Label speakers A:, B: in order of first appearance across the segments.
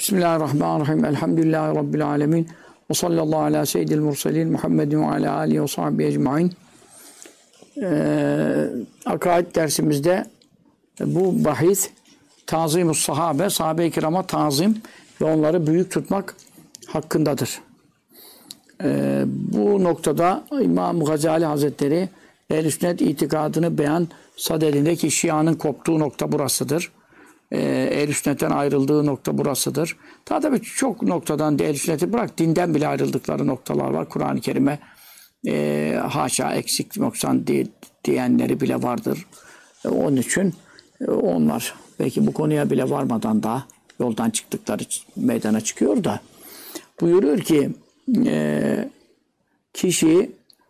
A: Bismillahirrahmanirrahim. Elhamdülillahi Rabbil alemin. Ve sallallahu ala seyyidil murselin Muhammedin ve ala alihi ve sahbihi ecmain. Akaid dersimizde bu bahis tazimus sahabe, sahabe-i kirama tazim ve onları büyük tutmak hakkındadır. Bu noktada İmam Gazali Hazretleri Ehl-i Sünnet itikadını beyan sadedindeki Şia'nın koptuğu nokta burasıdır. Ehl-i Sünnet'ten ayrıldığı nokta burasıdır. Daha tabii çok noktadan Ehl-i Sünnet'i bırak, dinden bile ayrıldıkları noktalar var. Kur'an-ı Kerim'e haşa eksik noksan diyenleri bile vardır. Onun için onlar belki bu konuya bile varmadan da yoldan çıktıkları meydana çıkıyor da buyuruyor ki kişi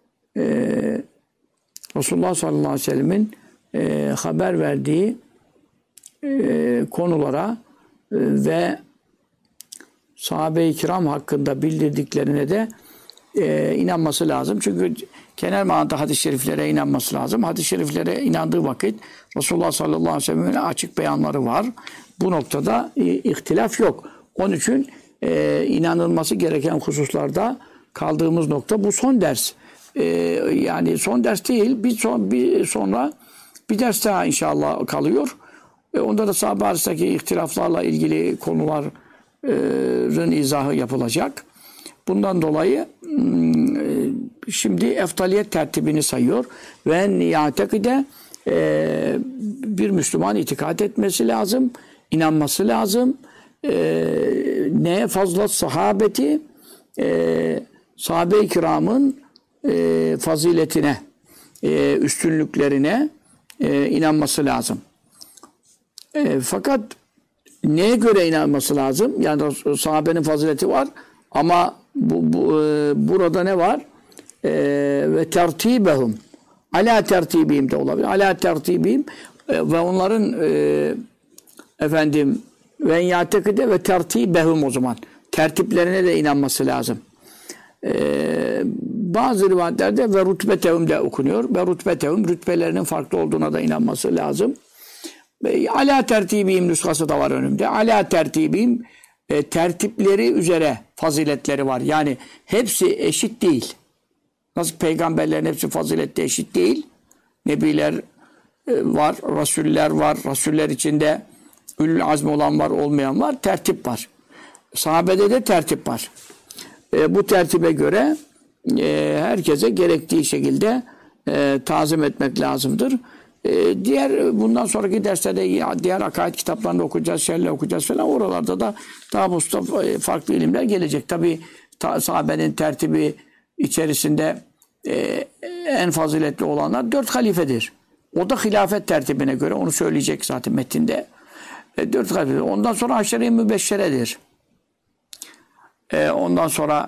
A: Resulullah sallallahu aleyhi ve sellemin haber verdiği konulara ve sahabe-i kiram hakkında bildirdiklerine de inanması lazım. Çünkü genel manada hadis-i şeriflere inanması lazım. Hadis-i şeriflere inandığı vakit Resulullah sallallahu aleyhi ve sellem'in açık beyanları var. Bu noktada ihtilaf yok. Onun için inanılması gereken hususlarda kaldığımız nokta bu son ders. Yani son ders değil, sonra bir ders daha inşallah kalıyor. Onda da sahabe arasındaki ihtilaflarla ilgili konuların izahı yapılacak. Bundan dolayı şimdi eftaliyet tertibini sayıyor. Ve niyatekide bir Müslüman itikad etmesi lazım, inanması lazım. Neye fazla sahabeti, sahabe-i kiramın faziletine, üstünlüklerine inanması lazım. Fakat neye göre inanması lazım? Yani sahabenin fazileti var ama burada ne var? Ve tertibehum. Ala tertibihim de olabilir. Ala tertibihim ve onların ve yatekide ve tertibehum o zaman. Tertiplerine de inanması lazım. Bazı rivayetlerde ve rütbetehum de okunuyor. Ve rütbetehum rütbelerinin farklı olduğuna da inanması lazım. Ala tertibihim nüshası da var önümde. Ala tertibihim tertipleri üzere faziletleri var. Yani hepsi eşit değil. Nasıl peygamberlerin hepsi faziletli eşit değil. Nebiler var, rasuller var. Rasuller içinde ülül azm olan var, olmayan var. Tertip var. Sahabede de tertip var. Bu tertibe göre herkese gerektiği şekilde tazim etmek lazımdır. Bundan sonraki derslerde diğer akaid kitaplarını okuyacağız, şerhle okuyacağız falan. Oralarda da daha farklı ilimler gelecek. Tabi sahabenin tertibi içerisinde en faziletli olanlar 4 halifedir. O da hilafet tertibine göre, onu söyleyecek zaten metinde. 4 halife. Ondan sonra aşere-i mübeşşeredir. Ondan sonra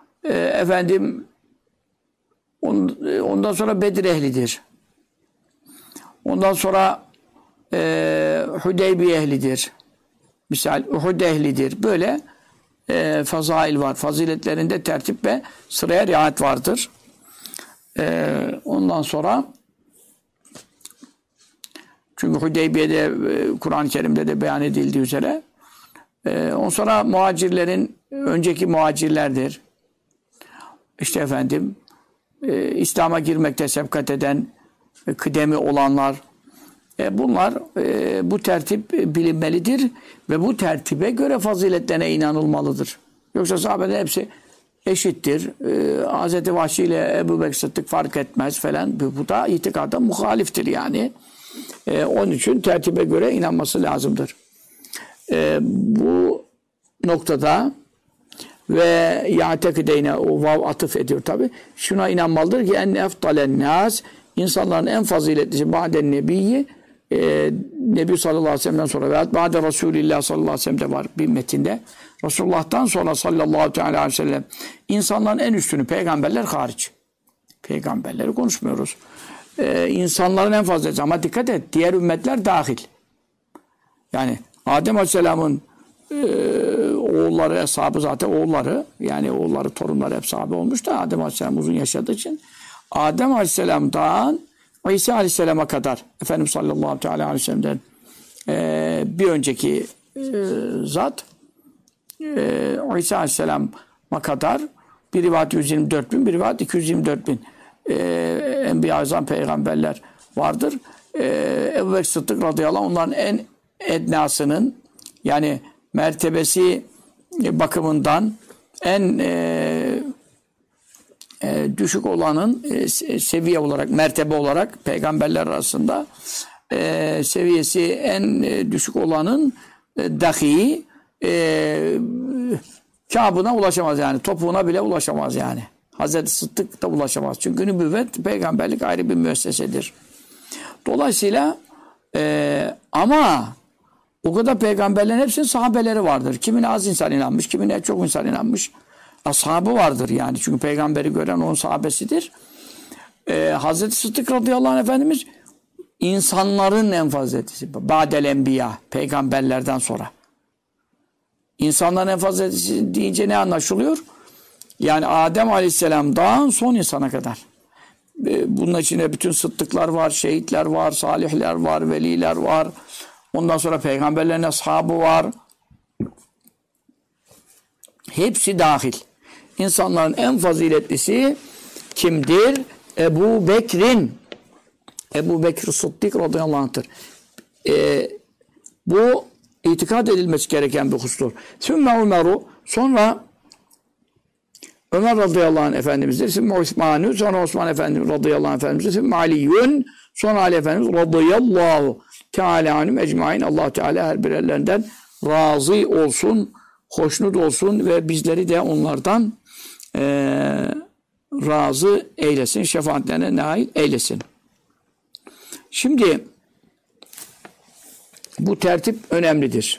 A: ondan sonra Bedir ehlidir. Ondan sonra Hudeybiye ehlidir. Misal Uhud ehlidir. Böyle fazail var. Faziletlerinde tertip ve sıraya riayet vardır. Ondan sonra çünkü Hudeybiye'de Kur'an-ı Kerim'de de beyan edildiği üzere ondan sonra muhacirlerin önceki muhacirlerdir. İşte İslam'a girmekte sebkat eden kıdemi olanlar bunlar bu tertip bilinmelidir ve bu tertibe göre faziletlerine inanılmalıdır. Yoksa sahabelerin hepsi eşittir. Hz. Vahşi ile Ebu Bekir Sıddık fark etmez falan. Bu da itikada muhaliftir yani. Onun için tertibe göre inanması lazımdır. Bu noktada ve ya'tekideyne o vav atıf ediyor tabi. Şuna inanmalıdır ki en eftalen nas insanların en faziletlisi ba'den nebiyyi Nebi sallallahu aleyhi ve sellem'den sonra veya ba'de Resulillah sallallahu aleyhi ve sellem'de var bir metinde. Resulullah'tan sonra sallallahu aleyhi ve sellem insanların en üstünü peygamberler hariç. Peygamberleri konuşmuyoruz. İnsanların en fazlası ama dikkat et diğer ümmetler dahil. Yani Adem aleyhisselamın oğulları, eshabı zaten oğulları yani oğulları, torunları hep sahabe olmuş da Adem aleyhisselam uzun yaşadığı için Adem aleyhisselam'dan İsa aleyhisselama kadar Efendimiz sallallahu aleyhi ve sellem'den bir önceki zat İsa Aleyhisselam'a kadar bir rivayet 124 bin, bir rivayet 224 bin Enbiya azam peygamberler vardır. Ebu Bekir Sıddık radıyallahu anh onların en ednasının yani mertebesi bakımından en düşük olanın seviye olarak, mertebe olarak peygamberler arasında seviyesi en düşük olanın dahi kâbına ulaşamaz yani. Topuğuna bile ulaşamaz yani. Hazreti Sıddık da ulaşamaz. Çünkü nübüvvet, peygamberlik ayrı bir müessesedir. Dolayısıyla ama o kadar peygamberlerin hepsinin sahabeleri vardır. Kimine az insan inanmış, kimine çok insan inanmış. Ashabı vardır yani. Çünkü peygamberi gören onun sahabesidir. Hazreti Sıddık radıyallahu anh Efendimiz insanların en faziletlisi. Ba'del enbiya, peygamberlerden sonra. İnsanların en faziletlisi deyince ne anlaşılıyor? Yani Adem aleyhisselamdan son insana kadar. Bunun içinde bütün sıddıklar var, şehitler var, salihler var, veliler var. Ondan sonra peygamberlerin ashabı var. Hepsi dahil. İnsanların en faziletlisi kimdir? Ebu Bekir'in. Ebu Bekir Sıddık radıyallahu anh'tır. Bu itikad edilmesi gereken bir husustur. Sümme Ömer'u, sonra Ömer radıyallahu anh Efendimiz'dir. Sümme Osman'u, sonra Osman Efendimiz radıyallahu anh Efendimiz'dir. Sümme Aliyyün, sonra Ali Efendimiz radıyallahu teala anhum ecmaîn. Allah Teala her birerlerinden razı olsun, hoşnut olsun ve bizleri de onlardan razı eylesin, şefaatlerine nail eylesin. Şimdi bu tertip önemlidir.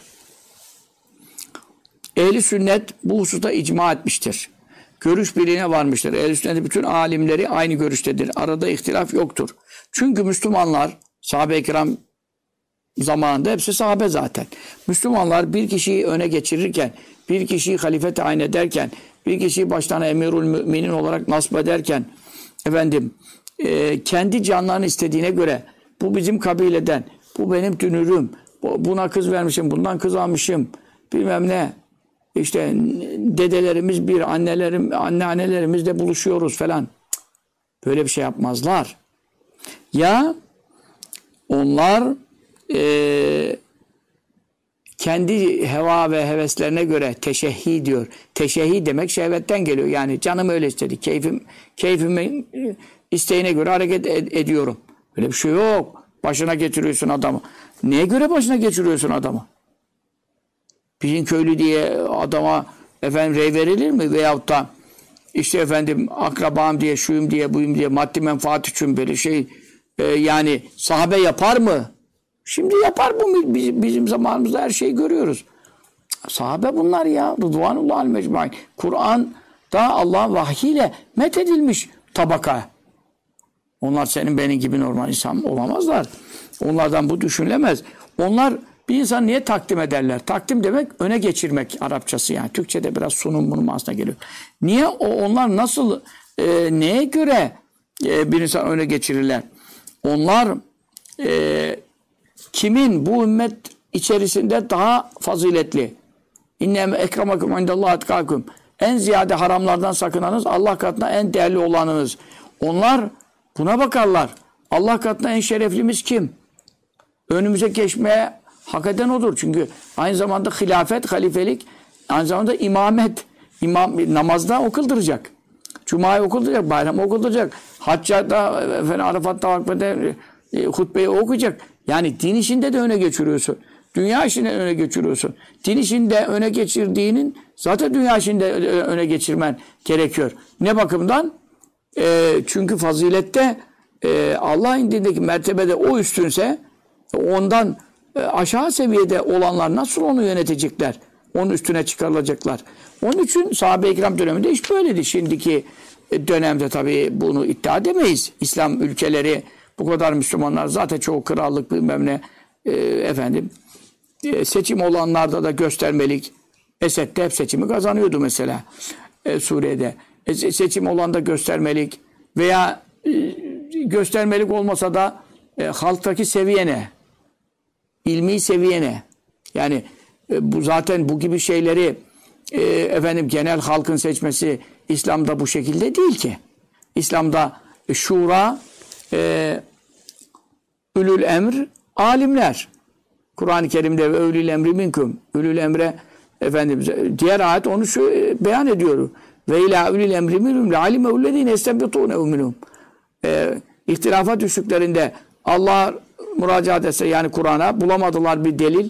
A: Ehl-i sünnet bu hususta icma etmiştir. Görüş birliğine varmıştır. Ehl-i sünnetin bütün alimleri aynı görüştedir. Arada ihtilaf yoktur. Çünkü Müslümanlar, sahabe-i kiram zamanında hepsi sahabe zaten. Müslümanlar bir kişiyi öne geçirirken, bir kişiyi halife tayin ederken, bir kişiyi başlarına emirül müminin olarak nasip ederken, kendi canlarını istediğine göre, bu bizim kabileden, bu benim dünürüm, buna kız vermişim, bundan kız almışım, bilmem ne, işte dedelerimiz bir, anneannelerimizle buluşuyoruz falan. Böyle bir şey yapmazlar. Ya onlar kendi heva ve heveslerine göre teşehhi diyor. Teşehhi demek şehvetten geliyor. Yani canım öyle istedi. Keyfimin isteğine göre hareket ediyorum. Öyle bir şey yok. Başına getiriyorsun adamı. Neye göre başına geçiriyorsun adamı? Bizim köylü diye adama rey verilir mi? Veyahut da işte akrabam diye, şuyum diye, buyum diye maddi menfaat için böyle yani sahabe yapar mı? Şimdi yapar bu bizim zamanımızda her şeyi görüyoruz. Sahabe bunlar ya. Rıdvanullah al-mecmain. Kur'an'da Allah'ın vahyiyle methedilmiş tabaka. Onlar senin benim gibi normal insan olamazlar. Onlardan bu düşünülemez. Onlar bir insan niye takdim ederler? Takdim demek öne geçirmek Arapçası yani. Türkçe'de biraz sunum bunun aslına geliyor. Niye onlar nasıl neye göre bir insan öne geçirirler? Onlar kimin bu ümmet içerisinde daha faziletli? İnne ekremakum indallahi etkakum. En ziyade haramlardan sakınanız Allah katında en değerli olanınız. Onlar buna bakarlar. Allah katında en şereflimiz kim? Önümüze geçmeye hak eden odur. Çünkü aynı zamanda hilafet, halifelik, aynı zamanda imamet. Namazda o kıldıracak. Cuma'yı o kıldıracak, bayramı o kıldıracak. Haccada, Arafat'ta, vakfede hutbeyi okuyacak. Yani din işinde de öne geçiriyorsun. Dünya işinde öne geçiriyorsun. Din işinde öne geçirdiğinin zaten dünya işinde öne geçirmen gerekiyor. Ne bakımdan? Çünkü fazilette Allah indindeki mertebede o üstünse ondan aşağı seviyede olanlar nasıl onu yönetecekler? Onun üstüne çıkarılacaklar. Onun için sahabe-i kiram döneminde iş böyleydi. Şimdiki dönemde tabii bunu iddia edemeyiz. İslam ülkeleri bu kadar Müslümanlar zaten çoğu krallık bilmem ne seçim olanlarda da göstermelik. Esed de hep seçimi kazanıyordu mesela Suriye'de. Seçim olan da göstermelik veya göstermelik olmasa da halktaki seviyene, ilmi seviyene yani bu zaten bu gibi şeyleri efendim genel halkın seçmesi İslam'da bu şekilde değil ki. İslam'da şura, ülül emr, alimler. Kur'an-ı Kerim'de ve ülül emri minkum. Ülül emre efendim diğer ayet onu beyan ediyor. Ve ila ülül emri minhum le alimeullezine estembitûne minhum. İhtilafa düştüklerinde Allah müracaat etse yani Kur'an'a bulamadılar bir delil,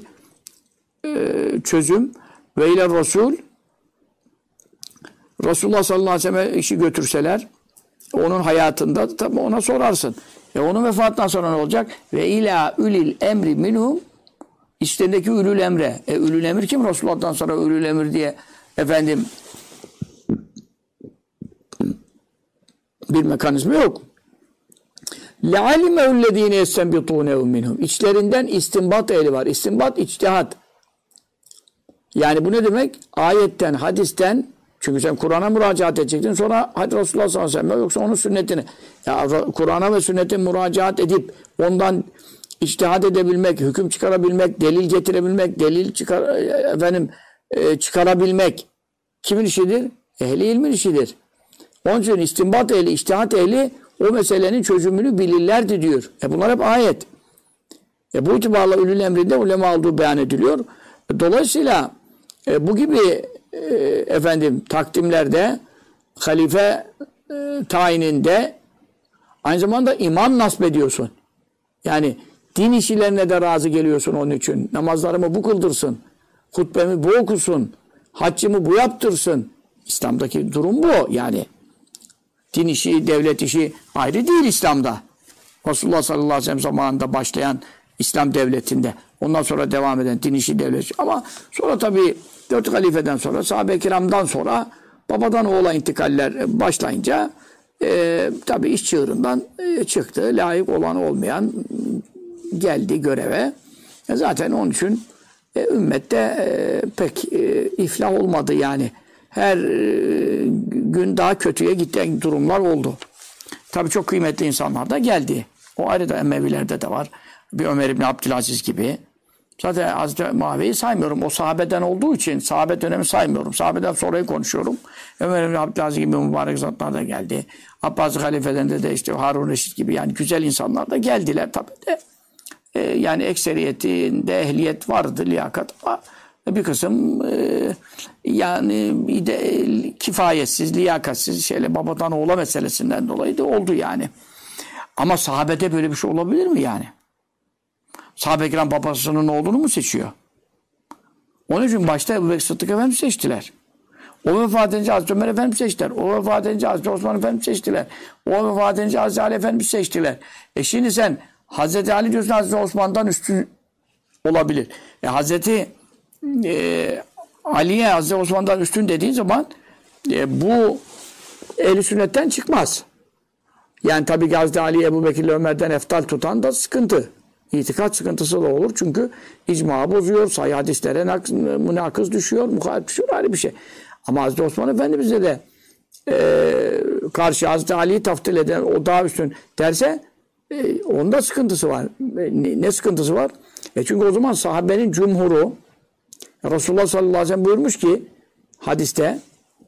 A: çözüm ve ile Resul Resulullah sallallahu aleyhi ve sellem işi götürseler onun hayatında tabi ona sorarsın. Onun vefatından sonra ne olacak? Ve ila ülil emri minhum içlerindeki ülül emre. Ülül emir kim? Resulullah'tan sonra ülül emir diye efendim bir mekanizma yok. لَعَلِمَهُ الَّذ۪ينَ يَسْتَنْبِطُونَهُ مِنْهُمْ İçlerinden istinbat ehli var. İstinbat, içtihat. Yani bu ne demek? Ayetten, hadisten, çünkü sen Kur'an'a müracaat edecektin, sonra hadi Resulullah sallallahu aleyhi ve sellem yoksa onun sünnetini. Ya Kur'an'a ve sünnete müracaat edip ondan içtihat edebilmek, hüküm çıkarabilmek, delil getirebilmek, çıkarabilmek kimin işidir? Ehli ilmin işidir. Onun için istinbat ehli, içtihat ehli o meselenin çözümünü bilirlerdi diyor. Bunlar hep ayet. Bu itibarla ülül emrinde ulema olduğu beyan ediliyor. Dolayısıyla bu gibi takdimlerde halife tayininde aynı zamanda imam nasp ediyorsun. Yani din işlerine de razı geliyorsun onun için. Namazlarımı bu kıldırsın. Hutbemi bu okusun. Haccımı bu yaptırsın. İslam'daki durum bu yani. Din işi, devlet işi ayrı değil İslam'da. Resulullah sallallahu aleyhi ve sellem zamanında başlayan İslam devletinde. Ondan sonra devam eden din işi, devlet işi. Ama sonra tabii 4 halifeden sonra, sahabe-i kiramdan sonra babadan oğula intikaller başlayınca tabii iş çığırından çıktı. Layık olan olmayan geldi göreve. Zaten onun için ümmette pek iflah olmadı yani. Her gün daha kötüye giden durumlar oldu. Tabii çok kıymetli insanlar da geldi. O ayrı da Emevilerde de var. Bir Ömer İbni Abdülaziz gibi. Zaten Hazreti Muaviye'yi saymıyorum. O sahabeden olduğu için sahabe dönemi saymıyorum. Sahabeden sonrayı konuşuyorum. Ömer İbni Abdülaziz gibi mübarek zatlar da geldi. Abbasi halifeden de işte Harun Reşit gibi yani güzel insanlar da geldiler tabii de. Yani ekseriyetinde ehliyet vardı, liyakat ama bir kısım yani kifayetsiz, liyakatsiz babadan oğula meselesinden dolayı da oldu yani. Ama sahabede böyle bir şey olabilir mi yani? Sahabe-i kiram babasının oğlunu mu seçiyor? Onun için başta Ebu Bekir Sıddık Efendimiz seçtiler. O vefat edince Hazreti Ömer Efendimiz seçtiler. O vefat edince Hazreti Osman Efendimiz seçtiler. O vefat edince Hazreti Ali Efendimiz seçtiler. Şimdi sen Hazreti Ali diyorsun Hazreti Osman'dan üstün olabilir. Hazreti Ali'ye Hazreti Osman'dan üstün dediğin zaman bu ehl-i sünnetten çıkmaz. Yani tabii ki Hazreti Ali, Ebu Bekir'le Ömer'den eftal tutan da sıkıntı. İtikat sıkıntısı da olur. Çünkü icma bozuyor, sahih hadislere münakız düşüyor, muhalif düşüyor, ayrı bir şey. Ama Hazreti Osman Efendimiz'e de karşı Hazreti Ali'yi taftil eden, o daha üstün derse onda sıkıntısı var. Ne sıkıntısı var? Çünkü o zaman sahabenin cumhuru Resulullah sallallahu aleyhi ve sellem buyurmuş ki hadiste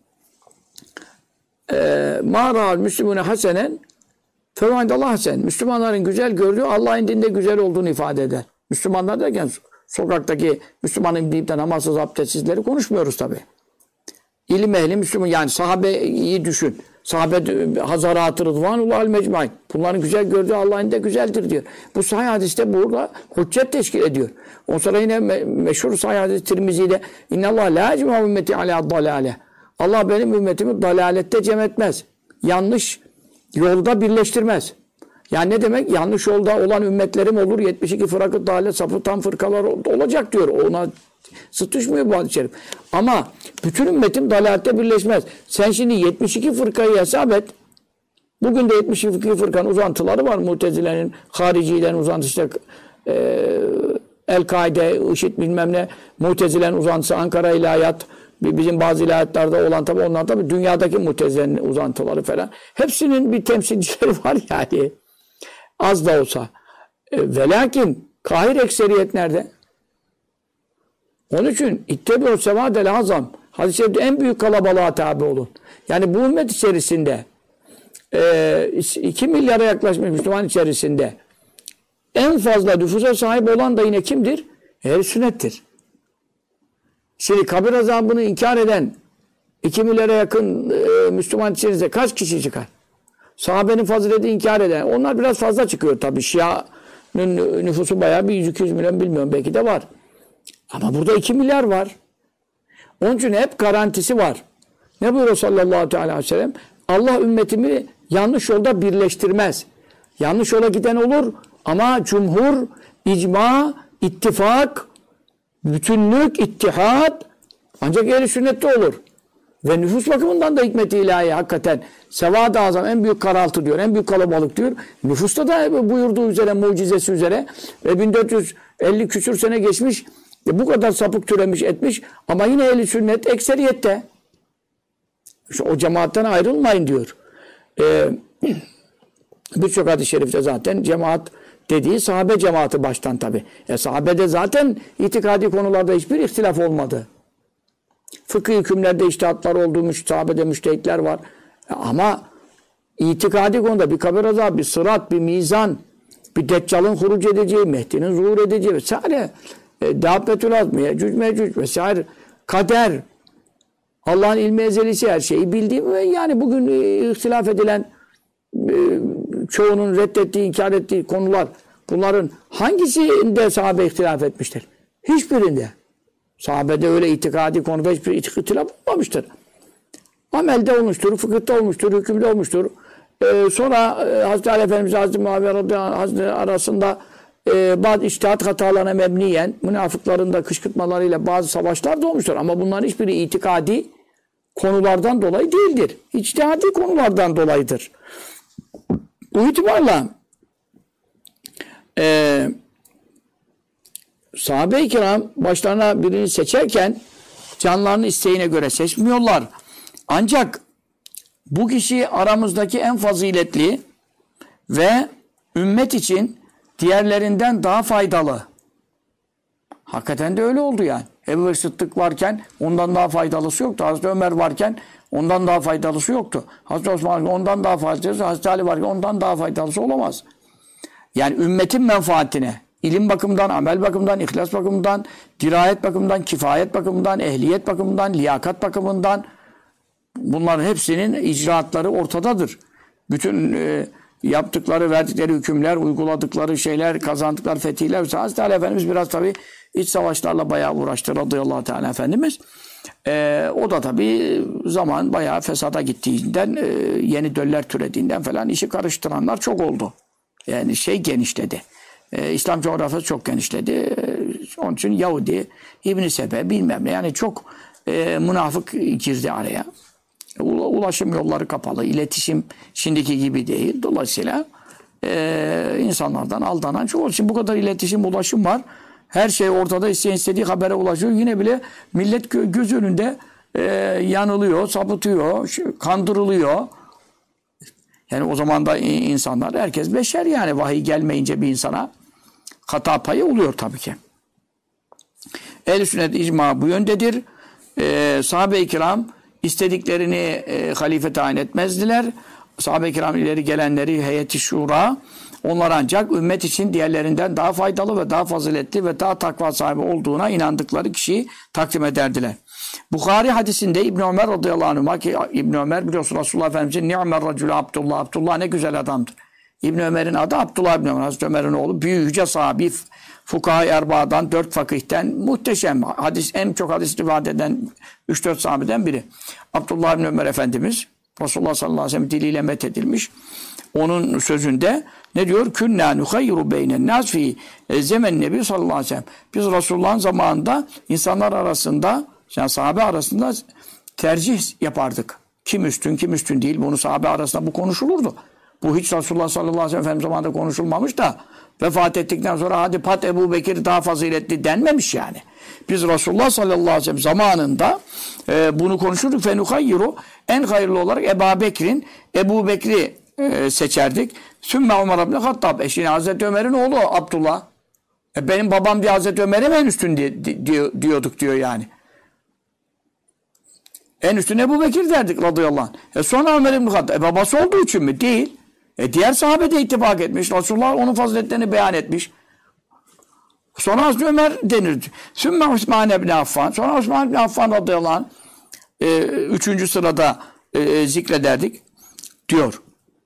A: مَا رَاَ الْمُسْلِمُونَ حَسَنًا فَوَاِنْدَ اللّٰهِ حَسَنًا Müslümanların güzel gördüğü Allah'ın dinde güzel olduğunu ifade eder. Müslümanlar derken sokaktaki Müslümanın deyip de namazsız, abdestsizleri konuşmuyoruz tabi. İlim ehli Müslüman yani sahabeyi düşün. Sahabe Hazarat-ı Rıdvanullah el-Mecmain. Bunların güzel gördüğü Allah'ın da güzeldir diyor. Bu sahih hadiste burada hüccet teşkil ediyor. O sonra yine meşhur sahih hadis Tirmizi'de İnnallâh lâ ecmâ ümmeti alâ dalâle. Allah benim ümmetimi dalalette cem etmez. Yanlış yolda birleştirmez. Yani ne demek? Yanlış yolda olan ümmetlerim olur. 72 fırakı dalalet sapıtan fırkalar olacak diyor. Ona sıtışmıyor bu hadis-i şerif. Ama bütün ümmetim dalalette birleşmez. Sen şimdi 72 fırkayı hesap et. Bugün de 72 fırkanın uzantıları var. Mutezile'nin, haricilerin uzantısı El-Kaide, IŞİD bilmem ne. Mutezile'nin uzantısı Ankara ilahiyat. Bizim bazı ilahiyatlerde olan tabi onlar tabi dünyadaki Mutezile'nin uzantıları falan. Hepsinin bir temsilcileri var yani. Az da olsa. Ve lakin kahir ekseriyet nerede? Onun için İttebi'u sevâdel azam. Hadis-i şerifte en büyük kalabalığa tabi olun. Yani bu ümmet içerisinde 2 milyara yaklaşmış Müslüman içerisinde en fazla nüfusa sahip olan da yine kimdir? Ehl-i sünnettir. Şimdi kabir azabını inkar eden 2 milyara yakın Müslüman içerisinde kaç kişi çıkar? Sahabenin fazileti inkar eden. Onlar biraz fazla çıkıyor tabii. Şia'nın nüfusu bayağı bir 100-200 milyon bilmiyorum. Belki de var. Ama burada 2 milyar var. Onun için hep garantisi var. Ne buyuruyor sallallahu aleyhi ve sellem? Allah ümmetimi yanlış yolda birleştirmez. Yanlış yola giden olur ama cumhur, icma, ittifak, bütünlük, ittihat ancak ehl-i sünnette olur. Ve nüfus bakımından da hikmet-i ilahi hakikaten sevad-ı azam en büyük karaltı diyor, en büyük kalabalık diyor. Nüfusta da buyurduğu üzere, mucizesi üzere 1450 küsür sene geçmiş, bu kadar sapık türemiş etmiş ama yine ehl-i sünnet ekseriyette. İşte o cemaatten ayrılmayın diyor. Birçok hadis-i şerifte zaten cemaat dediği sahabe cemaati baştan tabi. Sahabede zaten itikadi konularda hiçbir ihtilaf olmadı. Fıkıh hükümlerde içtihatlar oldu, sahabede müştehitler var. Ama itikadi konuda bir kabir azabı, bir sırat, bir mizan, bir deccalın huruc edeceği, Mehdi'nin zuhur edeceği vesaire. Dâbbetül azm, Yecüc mecüc vesaire. Kader, Allah'ın ilmi ezelisi her şeyi bildiğim ve yani bugün ihtilaf edilen çoğunun reddettiği, inkar ettiği konular bunların hangisinde sahabe ihtilaf etmiştir? Hiçbirinde. Sahabede öyle itikadi konuda hiçbir ihtilaf olmamıştır. Amelde olmuştur, fıkıhta olmuştur, hükümde olmuştur. Sonra Hazreti Ali Efendimiz Hazreti Muaviye radıyallahu anh arasında bazı içtihat hatalarına mebniyen münafıkların da kışkırtmalarıyla bazı savaşlar da olmuştur. Ama bunların hiçbiri itikadi konulardan dolayı değildir. İçtihadi konulardan dolayıdır. Bu itibarla sahabe-i kiram başlarına birini seçerken canlarının isteğine göre seçmiyorlar. Ancak bu kişi aramızdaki en faziletli ve ümmet için diğerlerinden daha faydalı. Hakikaten de öyle oldu yani. Ebu Bekir Sıddık varken ondan daha faydalısı yoktu. Hazreti Ömer varken ondan daha faydalısı yoktu. Hazreti Osman varken ondan daha faydalısı, Hazreti Ali varken ondan daha faydalısı olamaz. Yani ümmetin menfaatine, ilim bakımından, amel bakımından, ihlas bakımından, dirayet bakımından, kifayet bakımından, ehliyet bakımından, liyakat bakımından bunların hepsinin icraatları ortadadır. Bütün yaptıkları, verdikleri hükümler, uyguladıkları şeyler, kazandıkları fetihler. Hazreti Ali Efendimiz biraz tabii iç savaşlarla bayağı uğraştı radıyallahu teala Efendimiz. O da tabii zaman bayağı fesada gittiğinden, yeni döller türediğinden falan işi karıştıranlar çok oldu. Yani genişledi. İslam coğrafyası çok genişledi. Onun için Yahudi, İbn-i Sebe bilmem ne yani çok münafık girdi araya. Ulaşım yolları kapalı. İletişim şimdiki gibi değil. Dolayısıyla insanlardan aldanan çok oldu. Şimdi bu kadar iletişim, ulaşım var. Her şey ortada, isteyen istediği habere ulaşıyor. Yine bile millet göz önünde yanılıyor, sapıtıyor, kandırılıyor. Yani o zaman da insanlar, herkes beşer yani. Vahiy gelmeyince bir insana hata payı oluyor tabii ki. Ehl-i sünnet icma bu yöndedir. Sahabe-i kiram istediklerini halife tayin etmezdiler. Sahabe-i kiram ileri gelenleri heyeti şura, onlar ancak ümmet için diğerlerinden daha faydalı ve daha faziletli ve daha takva sahibi olduğuna inandıkları kişiyi takdim ederdiler. Bukhari hadisinde İbn Ömer radıyallahu anh ki İbn Ömer biliyorsun Resulullah Efendimiz'in ni'mer racülü Abdullah. Abdullah ne güzel adamdır. İbn Ömer'in adı Abdullah İbn Ömer. Hazreti Ömer'in oğlu büyük yüce sahabi, fukaha erba'dan, 4 fakihten muhteşem. En çok hadis rivayet eden 3-4 sahabeden biri. Abdullah İbn Ömer Efendimiz Resulullah sallallahu aleyhi ve sellem diliyle methedilmiş. Onun sözünde ne diyor? Künnâ nuhayyiru beynen nâs fî zemen nebi sallallahu aleyhi ve sellem. Biz Resulullah'ın zamanında insanlar arasında, yani sahabe arasında tercih yapardık. Kim üstün, kim üstün değil. Bunu sahabe arasında bu konuşulurdu. Bu hiç Resulullah sallallahu aleyhi ve sellem zamanında konuşulmamış da vefat ettikten sonra hadi pat Ebu Bekir daha faziletli denmemiş yani. Biz Resulullah sallallahu aleyhi ve sellem zamanında bunu konuşurduk. Fenuhayyiru en hayırlı olarak Ebu Bekir'i seçerdik. Sümme Ömer ibn Hattab. Şimdi Hazreti Ömer'in oğlu Abdullah. Benim babam diye Hazreti Ömer'e en üstün diyorduk diyor yani. En üstüne Ebu Bekir derdik radıyallahu anh. Sonra Ömer İbn Hattab. Babası olduğu için mi? Değil. Diğer sahabe de ittifak etmiş. Resulullah onun faziletlerini beyan etmiş. Sonra Hazreti Ömer denirdi. Sümme Osman İbni Affan. Sonra Osman İbni Affan radıyallahu anh 3. sırada zikrederdik diyor.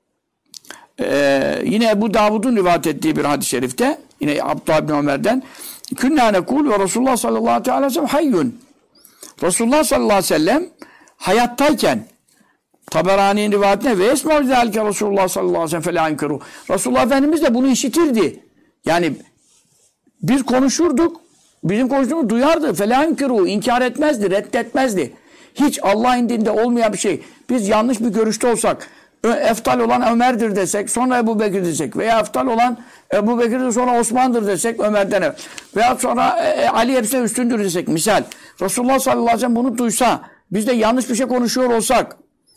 A: Yine Ebu Davud'un rivayet ettiği bir hadis-i şerifte yine Abdullah İbni Ömer'den künnâ nekûl ve Resulullah sallallahu aleyhi ve sellem hayyun. Resulullah sallallahu aleyhi ve sellem hayattayken Taberani'nin rivayetine ve esmâ zâlike Resulullah sallallahu aleyhi ve sellem felâ inkirû. Resulullah Efendimiz de bunu işitirdi. Yani biz konuşurduk, bizim konuştuğumuzu duyardı. Felâ inkirû, inkar etmezdi, reddetmezdi. Hiç Allah indinde olmayan bir şey. Biz yanlış bir görüşte olsak, eftal olan Ömer'dir desek, sonra Ebu Bekir desek veya eftal olan Ebu Bekir'dir sonra Osman'dır desek Ömer'den evvel. Veya sonra Ali hepsine üstündür desek. Misal, Resulullah sallallahu aleyhi ve sellem bunu duysa, biz de yanlış bir şey konuşuyor olsak,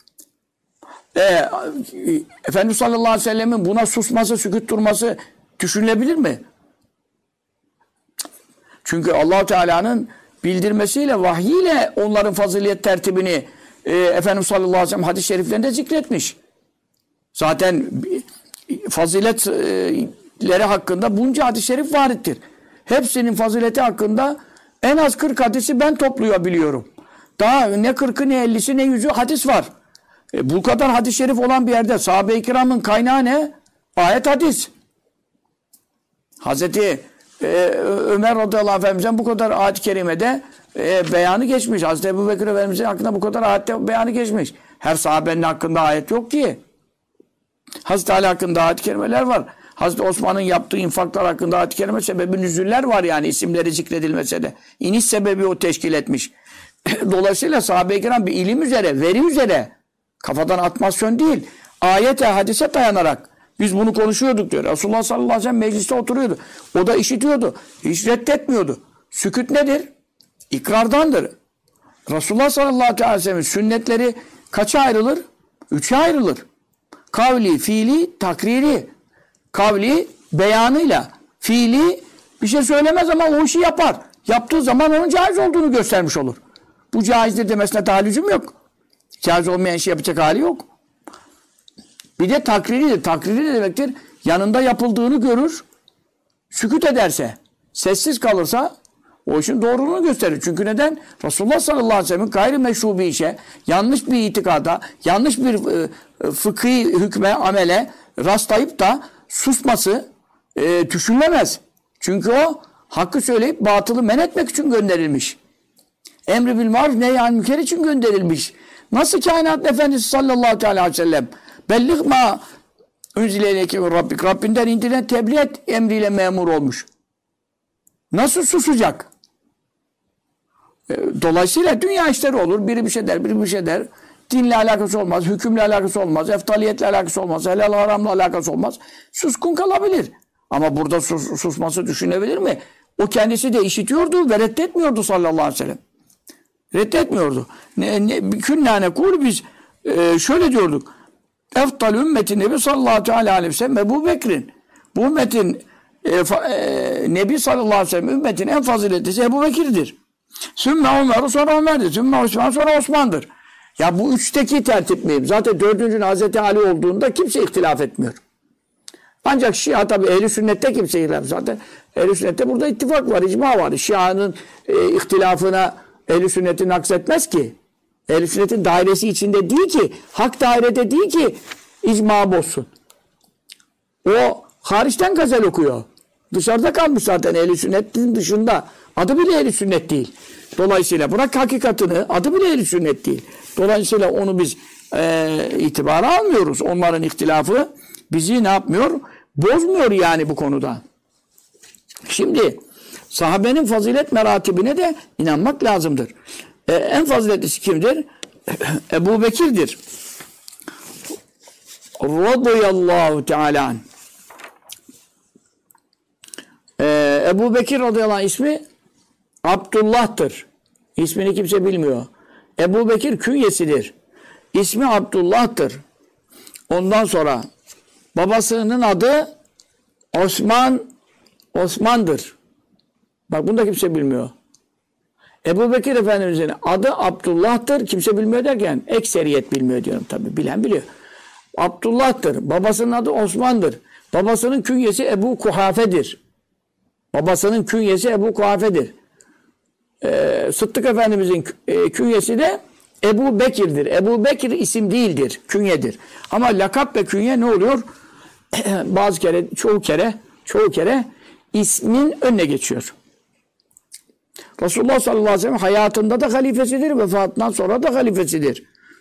A: Efendimiz sallallahu aleyhi ve sellemin buna susması, sükut durması düşünülebilir mi? Çünkü Allah Teala'nın bildirmesiyle, vahyiyle onların fazilet tertibini Efendimiz sallallahu aleyhi ve sellem hadis-i şeriflerinde zikretmiş. Zaten faziletleri hakkında bunca hadis-i şerif varittir. Hepsinin fazileti hakkında en az 40 hadisi ben toplayabiliyorum. Daha ne 40'ı ne 50'si ne 100'ü hadis var. Bu kadar hadis-i şerif olan bir yerde sahabe-i kiramın kaynağı ne? Ayet hadis. Hazreti Ömer radıyallahu anh Efendimiz'den bu kadar ayet-i kerimede beyanı geçmiş. Hazreti Ebu Bekir Efendimiz'in hakkında bu kadar ayette beyanı geçmiş. Her sahabenin hakkında ayet yok ki. Hazreti Ali hakkında ayet-i kerimeler var. Hazreti Osman'ın yaptığı infaklar hakkında ayet-i kerime sebebi nüzüller var yani isimleri zikredilmese de. İniş sebebi o teşkil etmiş. Dolayısıyla sahabe-i kiram bir ilim üzere, veri üzere, kafadan atmasyon değil, ayete, hadise dayanarak biz bunu konuşuyorduk diyor. Resulullah sallallahu aleyhi ve sellem mecliste oturuyordu. O da işitiyordu. Hiç reddetmiyordu. Sükût nedir? İkrardandır. Resulullah sallallahu aleyhi ve sellem'in sünnetleri kaça ayrılır? 3'e ayrılır. Kavli, fiili, takriri. Kavli beyanıyla, fiili bir şey söylemez ama o işi yapar. Yaptığı zaman onun caiz olduğunu göstermiş olur. Bu caizdir demesine daha lüzum yok. Caiz olmayan şey yapacak hali yok. Bir de takriridir. Takriri ne demektir? Yanında yapıldığını görür, sükût ederse, sessiz kalırsa o işin doğruluğunu gösterir. Çünkü neden? Resulullah sallallahu aleyhi ve sellem'in gayrimeşru bir işe, yanlış bir itikada, yanlış bir fıkhi hükme, amele rastlayıp da susması düşünülemez. Çünkü o hakkı söyleyip batılı men etmek için gönderilmiş. Emri bil maruf nehyi münker için gönderilmiş. Nasıl kainat efendisi sallallahu aleyhi ve sellem belliğ ma unzile ileyke min rabbik, Rabbinden indirilen tebliğ et emriyle memur olmuş. Nasıl susacak? Dolayısıyla dünya işleri olur. Biri bir şey der, biri bir şey der. Dinle alakası olmaz, hükümle alakası olmaz, eftaliyetle alakası olmaz, helal haramla alakası olmaz. Suskun kalabilir. Ama burada susması düşünebilir mi? O kendisi de işitiyordu ve reddetmiyordu sallallahu aleyhi ve sellem. Reddetmiyordu. Künnâ nekûl biz şöyle diyorduk. Eftal ümmetin Nebi sallallahu aleyhi ve sellem Ebu Bekir'in. Bu ümmetin Nebi sallallahu aleyhi ve sellem ümmetin en faziletlisi Ebu Bekir'dir. Sümme Ömer'u sonra Ömer'dir. Sümme Osman sonra Osman'dır. Ya bu üçteki tertip miyim? Zaten dördüncünün Hazreti Ali olduğunda kimse ihtilaf etmiyor. Ancak Şia tabi ehl-i sünnette kimse ihtilaf. Zaten ehl-i sünnette burada ittifak var, icma var. Şia'nın ihtilafına ehl-i sünneti naksetmez ki. Ehl-i sünnetin dairesi içinde değil ki, hak dairede değil ki icma bozsun. O hariçten gazel okuyor. Dışarıda kalmış zaten ehl-i sünnetin dışında. Adı bile ehl-i sünnet değil. Dolayısıyla bırak hakikatını, adı bile ehl-i sünnet değil. Dolayısıyla onu biz itibara almıyoruz. Onların ihtilafı bizi ne yapmıyor? Bozmuyor yani bu konuda. Şimdi sahabenin fazilet meratibine de inanmak lazımdır. En faziletlisi kimdir? Ebu Bekir'dir. Radıyallahu teala anh. Ebu Bekir radıyallahu anh ismi Abdullah'tır. İsmini kimse bilmiyor. Ebu Bekir künyesidir. İsmi Abdullah'tır. Ondan sonra babasının adı Osman'dır. Bak bunu da kimse bilmiyor. Ebu Bekir Efendimizin adı Abdullah'tır. Kimse bilmiyor derken ekseriyet bilmiyor diyorum tabii. Bilen biliyor. Abdullah'tır. Babasının adı Osman'dır. Babasının künyesi Ebu Kuhafe'dir. Babasının künyesi Ebu Kuhafe'dir. Sıddık Efendimizin künyesi de Ebu Bekir'dir. Ebu Bekir isim değildir. Künyedir. Ama lakap ve künye ne oluyor? Bazı kere, çoğu kere ismin önüne geçiyor. Resulullah sallallahu aleyhi ve sellem hayatında da halifesidir, vefatından sonra da halifesidir.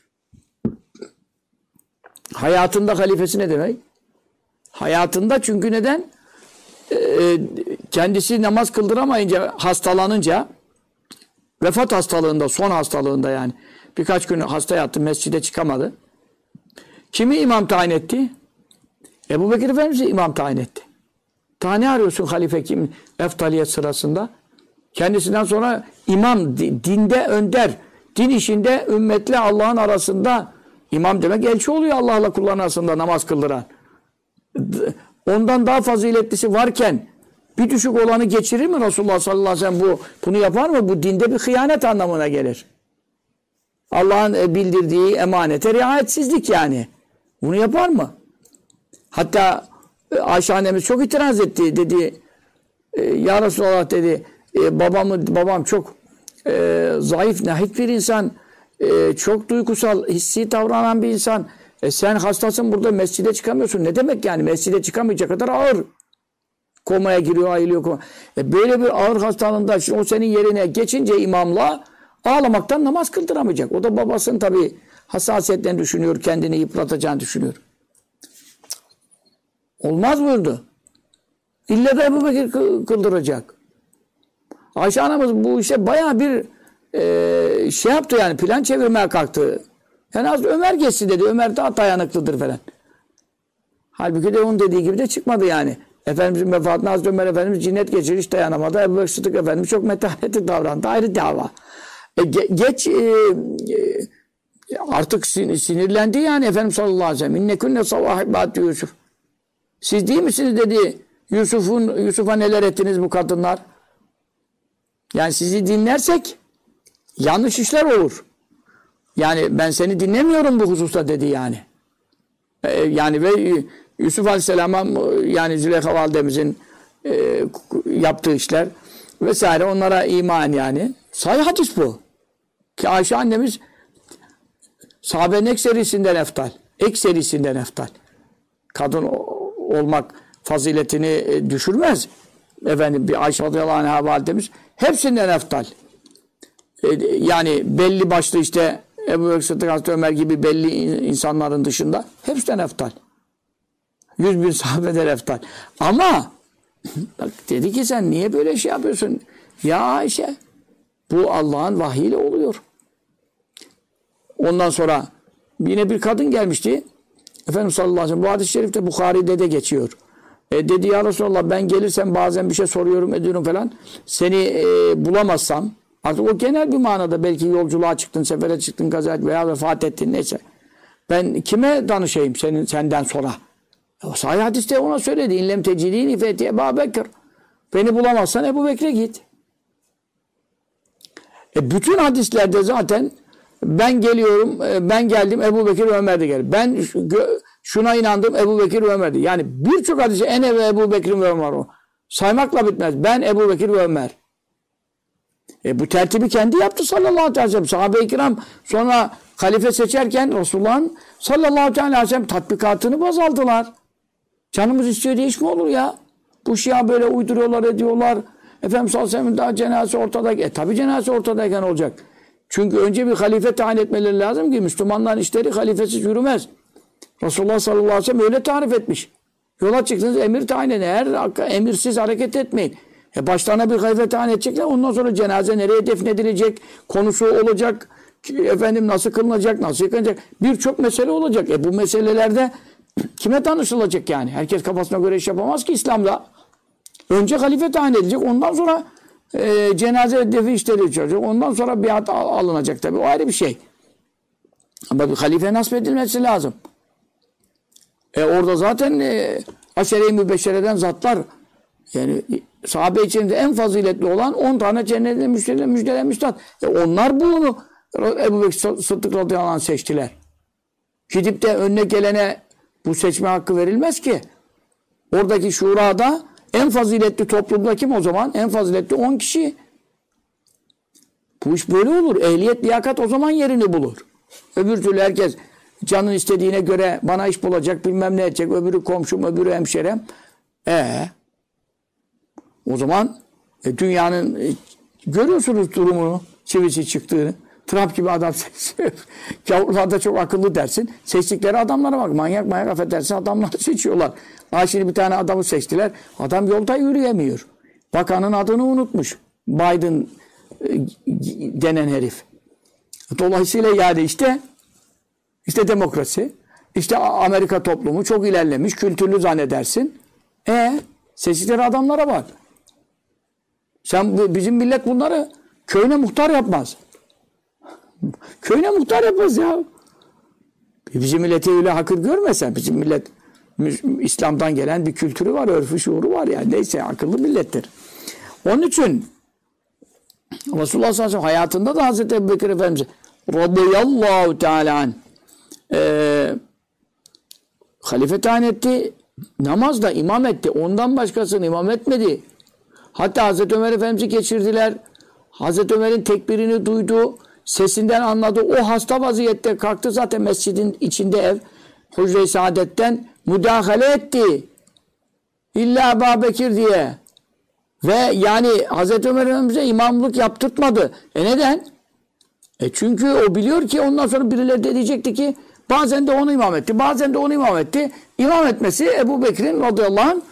A: Hayatında halifesi ne demek? Hayatında çünkü neden? Kendisi namaz kıldıramayınca, hastalanınca, vefat hastalığında, son hastalığında yani, birkaç gün hasta yattı, mescide çıkamadı. Kimi imam tayin etti? Ebu Bekir Efendimiz'i imam tayin etti. Daha ne arıyorsun halife kim? Eftaliyet sırasında. Kendisinden sonra imam, dinde önder, din işinde ümmetle Allah'ın arasında imam demek elçi oluyor Allah'la kulların arasında namaz kıldıran. Ondan daha faziletlisi varken bir düşük olanı geçirir mi Resulullah sallallahu aleyhi ve sellem bunu yapar mı? Bu dinde bir hıyanet anlamına gelir. Allah'ın bildirdiği emanete riayetsizlik yani. Bunu yapar mı? Hatta Ayşe annemiz çok itiraz etti. Dedi ya Resulallah dedi babam çok zayıf, nahit bir insan, çok duygusal, hissi davranan bir insan. Sen hastasın burada mescide çıkamıyorsun. Ne demek yani? Mescide çıkamayacak kadar ağır. Komaya giriyor, ayılıyor. Böyle bir ağır hastalığında o senin yerine geçince imamla ağlamaktan namaz kıldıramayacak. O da babasının tabii hassasiyetlerini düşünüyor, kendini yıpratacağını düşünüyor. Olmaz buyurdu. İlle de Ebu Bekir kıldıracak. Ayşe anamız bu işe bayağı bir şey yaptı yani, plan çevirmeye kalktı. En az Ömer geçsin dedi. Ömer daha dayanıklıdır falan. Halbuki de onun dediği gibi de çıkmadı yani. Efendimizin vefatına Hazreti Ömer Efendimiz cinnet geçirir, hiç dayanamadı. Ebu Bekir Sıddık Efendimiz çok metanetli davrandı. Ayrı dava. Artık sinirlendi yani Efendimiz sallallahu aleyhi ve sellem. İnnekünne savahibâti Yusuf. Siz değil misiniz dedi. Yusuf'a neler ettiniz bu kadınlar? Yani sizi dinlersek yanlış işler olur. Yani ben seni dinlemiyorum bu hususta dedi yani. Yani ve Yusuf Aleyhisselam'a yani Züleyha Validemizin yaptığı işler vesaire onlara iman yani. Sahih hadis bu. Ki Ayşe annemiz sahabenin ekserisinden eftal. Ekserisinden eftal. Kadın olmak faziletini düşürmez. Efendim bir Ayşe radıyallahu anh'a validemiz hepsinden eftal. Yani belli başlı işte Ebu Bekir Sıddık Hazreti Ömer gibi belli insanların dışında hepsinden eftal. 100.000 sahabeden eftal. Ama bak dedi ki sen niye böyle şey yapıyorsun? Ya Ayşe bu Allah'ın vahyiyle oluyor. Ondan sonra yine bir kadın gelmişti. Efendimiz sallallahu aleyhi ve sellem bu hadis-i şerifte Bukhari'de de geçiyor. Dedi ya Resulallah ben gelirsem bazen bir şey soruyorum ediyorum falan. Seni bulamazsam artık o genel bir manada belki yolculuğa çıktın, sefere çıktın, gaza veya vefat ettin neyse. Ben kime danışayım senden sonra? O sahih hadiste ona söyledi. İnlem tecidini feti Ebu Bekir. Beni bulamazsan Ebu Bekir'e git. Bütün hadislerde zaten ben geliyorum, ben geldim Ebu Bekir ve Ömer de geldi. Ben şuna inandım Ebu Bekir ve Ömer'di. Yani birçok hadise ene ve Ebu Bekir ve Ömer o. Saymakla bitmez. Ben Ebu Bekir ve Ömer. Bu tertibi kendi yaptı sallallahu aleyhi ve sellem. Sahabe-i kiram sonra halife seçerken Resulullah'ın sallallahu aleyhi ve sellem tatbikatını baz aldılar. Canımız istiyor diye iş mi olur ya? Bu Şia böyle uyduruyorlar ediyorlar. Efendimiz sallallahu aleyhi ve sellem daha cenazesi ortadayken. Tabi cenazesi ortadayken olacak. Çünkü önce bir halife tayin etmeleri lazım ki Müslümanların işleri halifesiz yürümez. Resulullah sallallahu aleyhi ve sellem öyle tarif etmiş. Yola çıktınız emir tayin edin. Eğer emirsiz hareket etmeyin. Başlarına bir halife tayin edecekler. Ondan sonra cenaze nereye defnedilecek? Konusu olacak. Efendim nasıl kılınacak? Nasıl yıkanacak? Birçok mesele olacak. Bu meselelerde kime danışılacak yani? Herkes kafasına göre iş yapamaz ki İslam'da. Önce halife tayin edilecek. Ondan sonra cenaze defi işleri yapacak. Ondan sonra biat alınacak tabii. O ayrı bir şey. Ama bir halife nasip edilmesi lazım. Orada zaten aşere-i mübeşşereden zatlar yani sahabe içinde en faziletli olan 10 tane cennetle müjdelenmişler. Onlar bunu Ebu Bekir Sıddık radıyallahu anh seçtiler. Gidip de önüne gelene bu seçme hakkı verilmez ki. Oradaki şurada en faziletli toplumda kim o zaman? En faziletli 10 kişi. Bu iş böyle olur. Ehliyet, liyakat o zaman yerini bulur. Öbür türlü herkes canın istediğine göre bana iş bulacak, bilmem ne edecek. Öbürü komşum, öbürü hemşerem. O zaman dünyanın görüyorsunuz durumunu, çivisi çıktığını. Trump gibi adam seçiyor. Gavurlar da çok akıllı dersin. Seçtikleri adamlara bak. Manyak affedersin adamları seçiyorlar. Şimdi bir tane adamı seçtiler. Adam yolda yürüyemiyor. Bakanın adını unutmuş. Biden denen herif. Dolayısıyla yani işte demokrasi, işte Amerika toplumu çok ilerlemiş, kültürlü zannedersin. Seçtikleri adamlara bak. Bizim millet bunları köyüne muhtar yapmaz. Köyüne muhtar yapmaz ya. Bizim milleti öyle hakir görmesen, bizim millet İslam'dan gelen bir kültürü var, örfü, şuuru var yani. Neyse akıllı millettir. Onun için Resulullah sallallahu aleyhi ve sellem hayatında da Hazreti Ebubekir Efendimiz radıyallahu teala anh halife tayin etti. Namazda imam etti. Ondan başkasını imam etmedi. Hatta Hazreti Ömer Efendimiz'i geçirdiler. Hazreti Ömer'in tekbirini duydu. Sesinden anladı. O hasta vaziyette kalktı. Zaten mescidin içinde ev. Hucre-i Saadet'ten müdahale etti. İlla Ebu Bekir diye. Ve yani Hazreti Ömer Efendimiz'e imamlık yaptırtmadı. Neden? Çünkü o biliyor ki ondan sonra birileri de diyecekti ki bazen de onu imam etti. Bazen de onu imam etti. İmam etmesi Ebu Bekir'in radıyallahu anh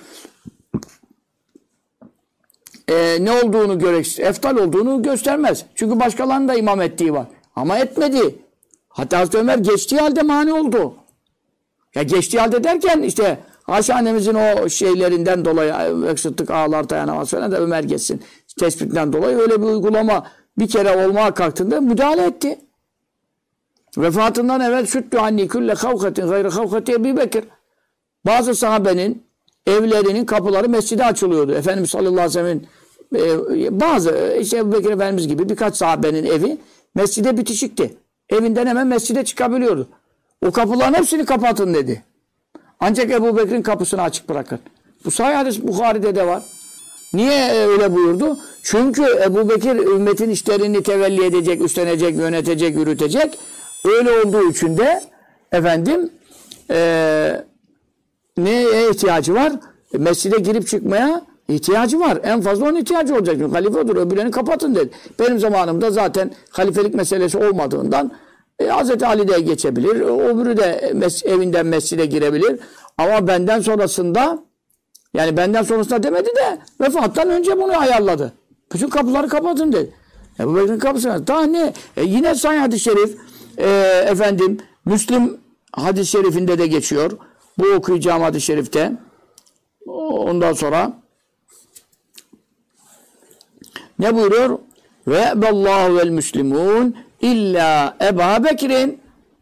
A: ne olduğunu eftal olduğunu göstermez. Çünkü başkalarının da imam ettiği var. Ama etmedi. Hatta Hazreti Ömer geçtiği halde mani oldu. Ya geçtiği halde derken işte Ayşe annemizin o şeylerinden dolayı Sıddık ağlar dayanamaz falan da Ömer geçsin. Tespitinden dolayı öyle bir uygulama bir kere olmaya kalktığında müdahale etti. Vefatından evvel süttü anni külle kavkatin gayrı kavkati Ebu Bekir. Bazı sahabenin evlerinin kapıları mescide açılıyordu. Efendimiz sallallahu aleyhi ve sellem'in bazı işte Ebu Bekir Efendimiz gibi birkaç sahabenin evi mescide bitişikti. Evinden hemen mescide çıkabiliyordu. O kapıların hepsini kapatın dedi. Ancak Ebu Bekir'in kapısını açık bırakın. Bu sahih hadis Bukhari'de de var. Niye öyle buyurdu? Çünkü Ebu Bekir ümmetin işlerini tevelli edecek, üstlenecek, yönetecek, yürütecek. Öyle olduğu için de neye ihtiyacı var? Mescide girip çıkmaya ihtiyacı var. En fazla onun ihtiyacı olacak. Çünkü halife odur. Öbürlerini kapatın dedi. Benim zamanımda zaten halifelik meselesi olmadığından Hazreti Ali de geçebilir. Öbürü de evinden mescide girebilir. Ama benden sonrasında yani benden sonrasında demedi de vefattan önce bunu ayarladı. Bütün kapıları kapatın dedi. Bu Bekir'in kapısına. Daha ne? Yine Sahih hadis-i şerif Müslim hadis-i şerifinde de geçiyor. Bu okuyacağım hadis-i şerifte. Ondan sonra ne buyuruyor? Ve ballahu vel müslimun illa Ebu Bekir'in.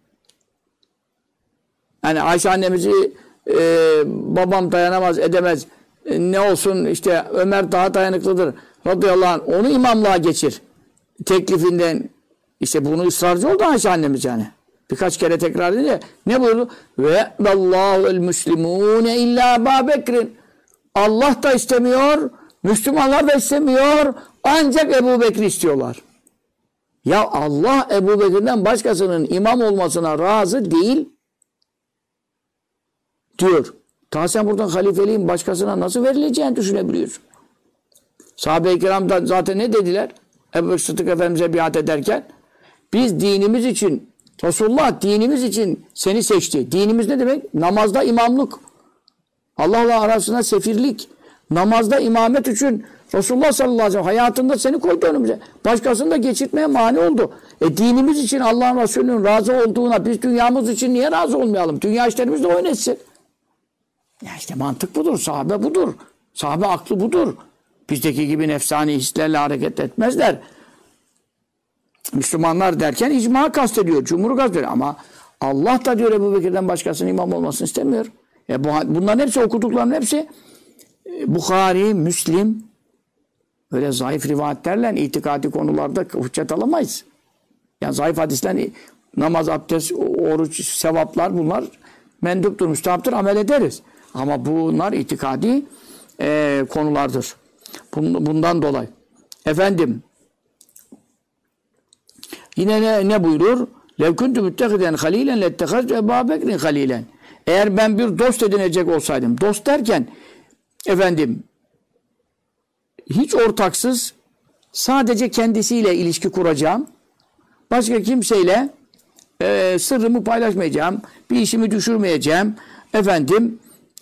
A: Yani Ayşe annemizi babam dayanamaz edemez. Ne olsun işte Ömer daha dayanıklıdır. Radıyallahu anh onu imamlığa geçir. Teklifinden işte bunu ısrarcı oldu Ayşe annemiz yani. Birkaç kere tekrar edince ne buyurdu? Ve Allahu el muslimune illa Ebu Bekir'in. Allah da istemiyor, Müslümanlar da istemiyor. Ancak Ebu Bekir istiyorlar. Ya Allah Ebu Bekir'den başkasının imam olmasına razı değil diyor. Ta sen buradan halifeliğin başkasına nasıl verileceğini düşünebiliyorsun. Sahabe-i kiram da zaten ne dediler? Ebu Bekir Sıddık Efendimiz'e biat ederken biz dinimiz için Resulullah dinimiz için seni seçti. Dinimiz ne demek? Namazda imamlık. Allah'la arasında sefirlik. Namazda imamet için Resulullah sallallahu aleyhi ve sellem hayatında seni koydu önümüze. Başkasını da geçirtmeye mani oldu. Dinimiz için Allah'ın Resulü'nün razı olduğuna biz dünyamız için niye razı olmayalım? Dünya işlerimizle oyun etsin. Ya işte mantık budur. Sahabe budur. Sahabe aklı budur. Bizdeki gibi nefsani hislerle hareket etmezler. Müslümanlar derken icma kastediyor. Cumhur kastediyor. Ama Allah da diyor Ebu Bekir'den başkasının imam olmasını istemiyor. Bunların hepsi okuduklarının hepsi Bukhari, Müslim Öyle zayıf rivayetlerle itikadi konularda hüccet alamayız. Yani zayıf hadisler, namaz, abdest, oruç, sevaplar bunlar menduptur, müstahaptır, amel ederiz. Ama bunlar itikadi konulardır. Bundan dolayı. Efendim, yine ne buyurur? لَوْ كُنْتُ مُتَّخِذًا خَل۪يلًا لَاتَّخَذْتُ اَبَا بَكْرٍ خَل۪يلًا. Eğer ben bir dost edinecek olsaydım, dost derken, efendim, hiç ortaksız, sadece kendisiyle ilişki kuracağım, başka kimseyle sırrımı paylaşmayacağım, bir işimi düşürmeyeceğim, efendim,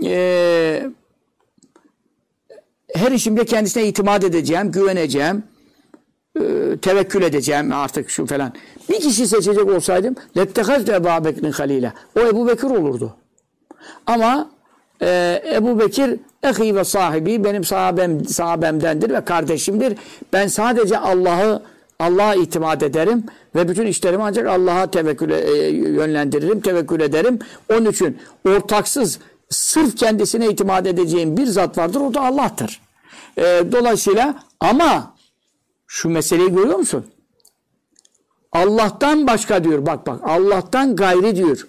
A: her işimde kendisine itimat edeceğim, güveneceğim, tevekkül edeceğim artık şu falan. Bir kişi seçecek olsaydım لَتَّخَذْتُ اَبَا بَكْرٍ خَل۪يلًا. O Ebu Bekir olurdu. Ama Ebu Bekir ehi ve sahibi, benim sahabemdendir ve kardeşimdir. Ben sadece Allah'a itimat ederim ve bütün işlerimi ancak Allah'a yönlendiririm, tevekkül ederim. Onun için ortaksız, sırf kendisine itimat edeceğim bir zat vardır, o da Allah'tır. Dolayısıyla ama şu meseleyi görüyor musun? Allah'tan başka diyor, bak Allah'tan gayri diyor.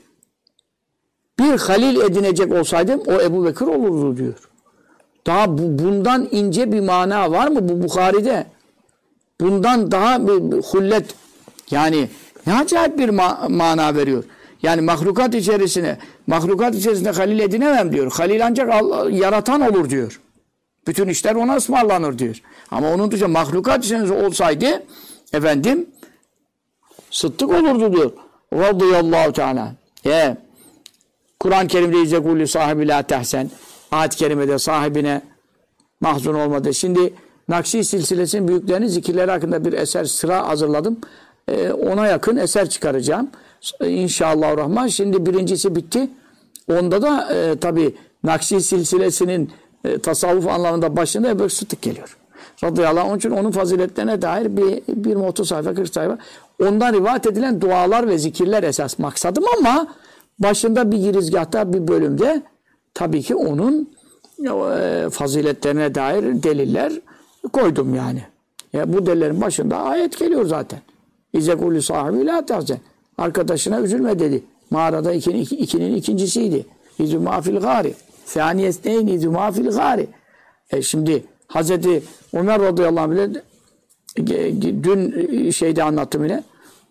A: Bir halil edinecek olsaydım o Ebu Bekir olurdu diyor. Daha bundan ince bir mana var mı bu Bukhari'de? Bundan daha bir hullet, yani ne acayip bir mana veriyor. Yani mahlukat içerisinde halil edinemem diyor. Halil ancak Allah, yaratan olur diyor. Bütün işler ona ısmarlanır diyor. Ama onun dışında mahlukat içerisinde olsaydı efendim sıddık olurdu diyor. Radıyallahu teala. Kur'an-ı Kerim'de İzzekulli sahibi la tehsen. Ayet-i Kerime'de sahibine mahzun olmadı. Şimdi Nakşi silsilesinin büyüklerinin zikirleri hakkında bir eser sıra hazırladım. Ona yakın eser çıkaracağım. İnşallahurrahman. Şimdi birincisi bitti. Onda da tabi Nakşi silsilesinin tasavvuf anlamında başında Ebu Sıddık geliyor. Radıyallahu anh. Onun için onun faziletlerine dair bir 30 sayfa 40 sayfa. Ondan rivayet edilen dualar ve zikirler esas maksadım ama başında bir girizgahta bir bölümde tabii ki onun faziletlerine dair deliller koydum yani. Bu delillerin başında ayet geliyor zaten. İzekulli sahibi la tahzen. Arkadaşına üzülme dedi. Mağarada ikinin ikincisiydi. İzumâ fil gâri. Fâniyesneyn izumâ fil gâri. Şimdi Hazreti Ömer radıyallahu anh bile dün şeyde anlattım yine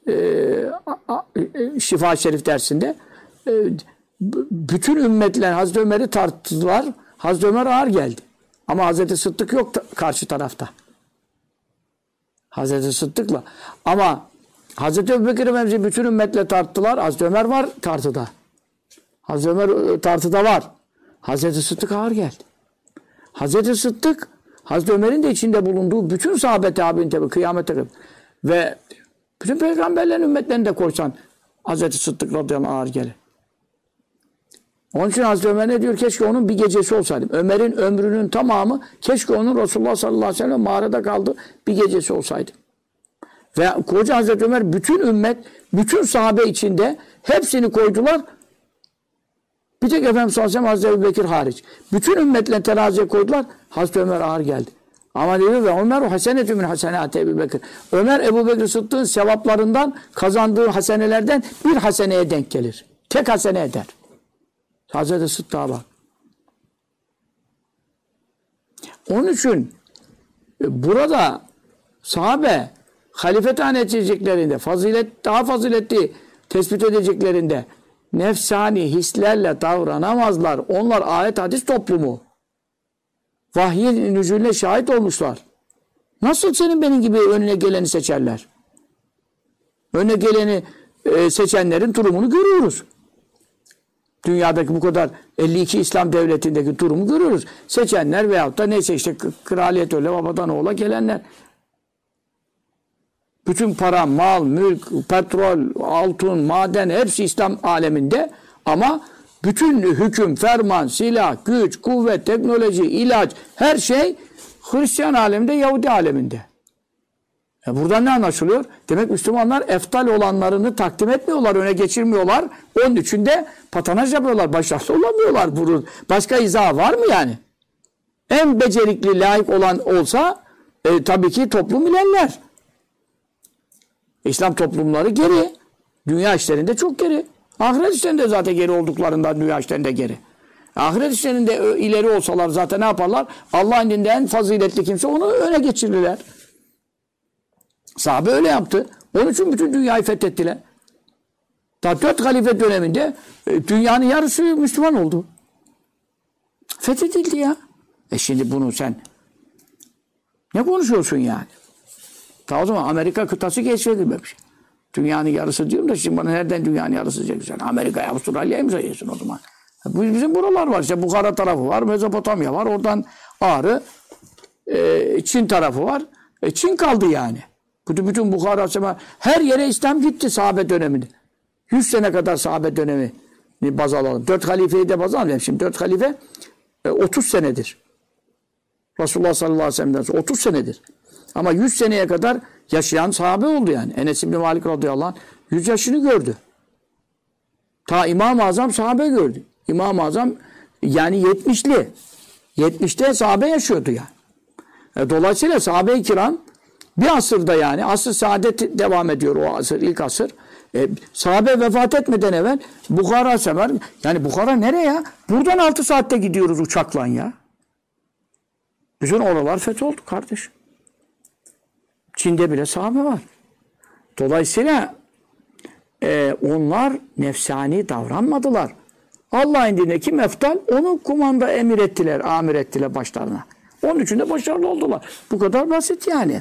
A: Şifa-i Şerif dersinde bütün ümmetler Hazreti Ömer'i tarttılar. Hazreti Ömer ağır geldi. Ama Hazreti Sıddık yok karşı tarafta. Hazreti Sıddık'la. Ama Hazreti Ebubekir Efendimiz'i bütün ümmetle tarttılar. Hazreti Ömer var tartıda. Hazreti Ömer tartıda var. Hazreti Sıddık ağır geldi. Hazreti Sıddık, Hazreti Ömer'in de içinde bulunduğu bütün sahabe tabi'in tabi kıyamete kadar ve bütün peygamberlerin ümmetlerini de koysan Hazreti Sıddık radıyallahu anh ağır gelir. Onun için Hazreti Ömer ne diyor? Keşke onun bir gecesi olsaydım. Ömer'in ömrünün tamamı keşke onun Resulullah sallallahu aleyhi ve sellem mağarada kaldı bir gecesi olsaydı. Ve koca Hazreti Ömer bütün ümmet, bütün sahabe içinde hepsini koydular. Bir tek Efendimiz sallallahu aleyhi ve sellem Hazreti Ebubekir hariç. Bütün ümmetle teraziye koydular. Hazreti Ömer ağır geldi. Ama diyor ve Ömer o hasenetü min hasenâti Ebubekir. Ömer Ebubekir Sıddık'ın sevaplarından kazandığı hasenelerden bir haseneye denk gelir. Tek hasene eder. Hazreti Sıddık'a bak. Onun için burada sahabe halifeten edeceklerinde, daha faziletli tespit edeceklerinde nefsani hislerle davranamazlar. Onlar ayet hadis toplumu. Vahyin nüzulüne şahit olmuşlar. Nasıl senin benim gibi önüne geleni seçerler? Önüne geleni seçenlerin durumunu görüyoruz. Dünyadaki bu kadar 52 İslam devletindeki durumu görüyoruz. Seçenler veyahut da neyse işte kraliyet öyle babadan oğula gelenler. Bütün para, mal, mülk, petrol, altın, maden hepsi İslam aleminde ama bütün hüküm, ferman, silah, güç, kuvvet, teknoloji, ilaç her şey Hristiyan aleminde, Yahudi aleminde. Buradan ne anlaşılıyor? Demek Müslümanlar eftal olanlarını takdim etmiyorlar, öne geçirmiyorlar. Onun için de patanaj yapıyorlar, başarılı olamıyorlar. Başka izah var mı yani? En becerikli, layık olan olsa Tabii ki toplum ilerler. İslam toplumları geri. Dünya işlerinde çok geri. Ahiret işlerinde zaten geri olduklarından dünya işlerinde geri. Ahiret işlerinde ileri olsalar zaten ne yaparlar? Allah'ın indinde en faziletli kimse onu öne geçirirler. Sahabe öyle yaptı. Onun için bütün dünyayı fethettiler. Daha 4 halife döneminde dünyanın yarısı Müslüman oldu. Fethedildi ya. Şimdi bunu sen ne konuşuyorsun yani? Ta o zaman Amerika kıtası keşfedilmemiş. Dünyanın yarısı diyorum da şimdi bana nereden dünyanın yarısı diyeceksin? Amerika'ya, Avustralya'ya mı sayıyorsun o zaman? Bizim buralar var. İşte Bukhara tarafı var, Mezopotamya var. Oradan Ağrı, Çin tarafı var. Çin kaldı yani. Bütün Bukhara, her yere İslam gitti sahabe döneminde. 100 sene kadar sahabe dönemi baz alalım. 4 halifeyi de baz alalım. Şimdi 4 halife 30 senedir. Resulullah sallallahu aleyhi ve sellem'den sonra 30 senedir. Ama 100 seneye kadar yaşayan sahabe oldu yani. Enes İbni Malik radıyallahu anh 100 yaşını gördü. Ta İmam-ı Azam sahabe gördü. İmam-ı Azam yani 70'li. 70'te sahabe yaşıyordu yani. Dolayısıyla sahabe-i kiram bir asırda yani asr-ı saadet devam ediyor o asır, ilk asır. Sahabe vefat etmeden evvel Bukhara sefer. Yani Bukhara nereye? Buradan 6 saatte gidiyoruz uçakla ya. Bütün oralar fetholdu kardeş. Çin'de bile sahabe var. Dolayısıyla onlar nefsani davranmadılar. Allah indindeki meftal onu kumanda emir ettiler, amir ettiler başlarına. Onun için de başarılı oldular. Bu kadar basit yani.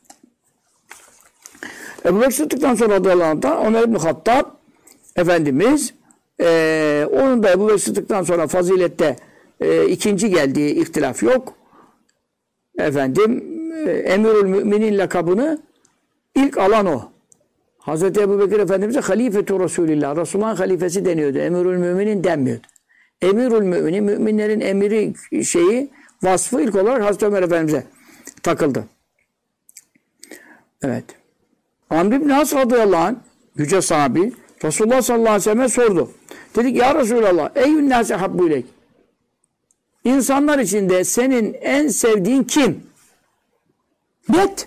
A: Ebu Bekir Sıddık'tan sonra radıyallahu anh'tan Ömer İbn Hattab Efendimiz onun da Ebu Bekir Sıddık'tan sonra fazilette ikinci geldiği ihtilaf yok. Efendim Emirül Müminin lakabını ilk alan o. Hazreti Ebu Bekir Efendimiz'e halifetu Resulillah. Resulullah'ın halifesi deniyordu. Emirül Müminin denmiyordu. Emirül Müminin, müminlerin emiri vasfı ilk olarak Hazreti Ömer Efendimiz'e takıldı. Evet. Amr ibn As radıyallahu anh, yüce sahabi, Resulullah sallallahu aleyhi ve sellem'e sordu. Dedik ya Resulallah, eyyün nâse habbu ileyk. İnsanlar içinde senin en sevdiğin kim? Net.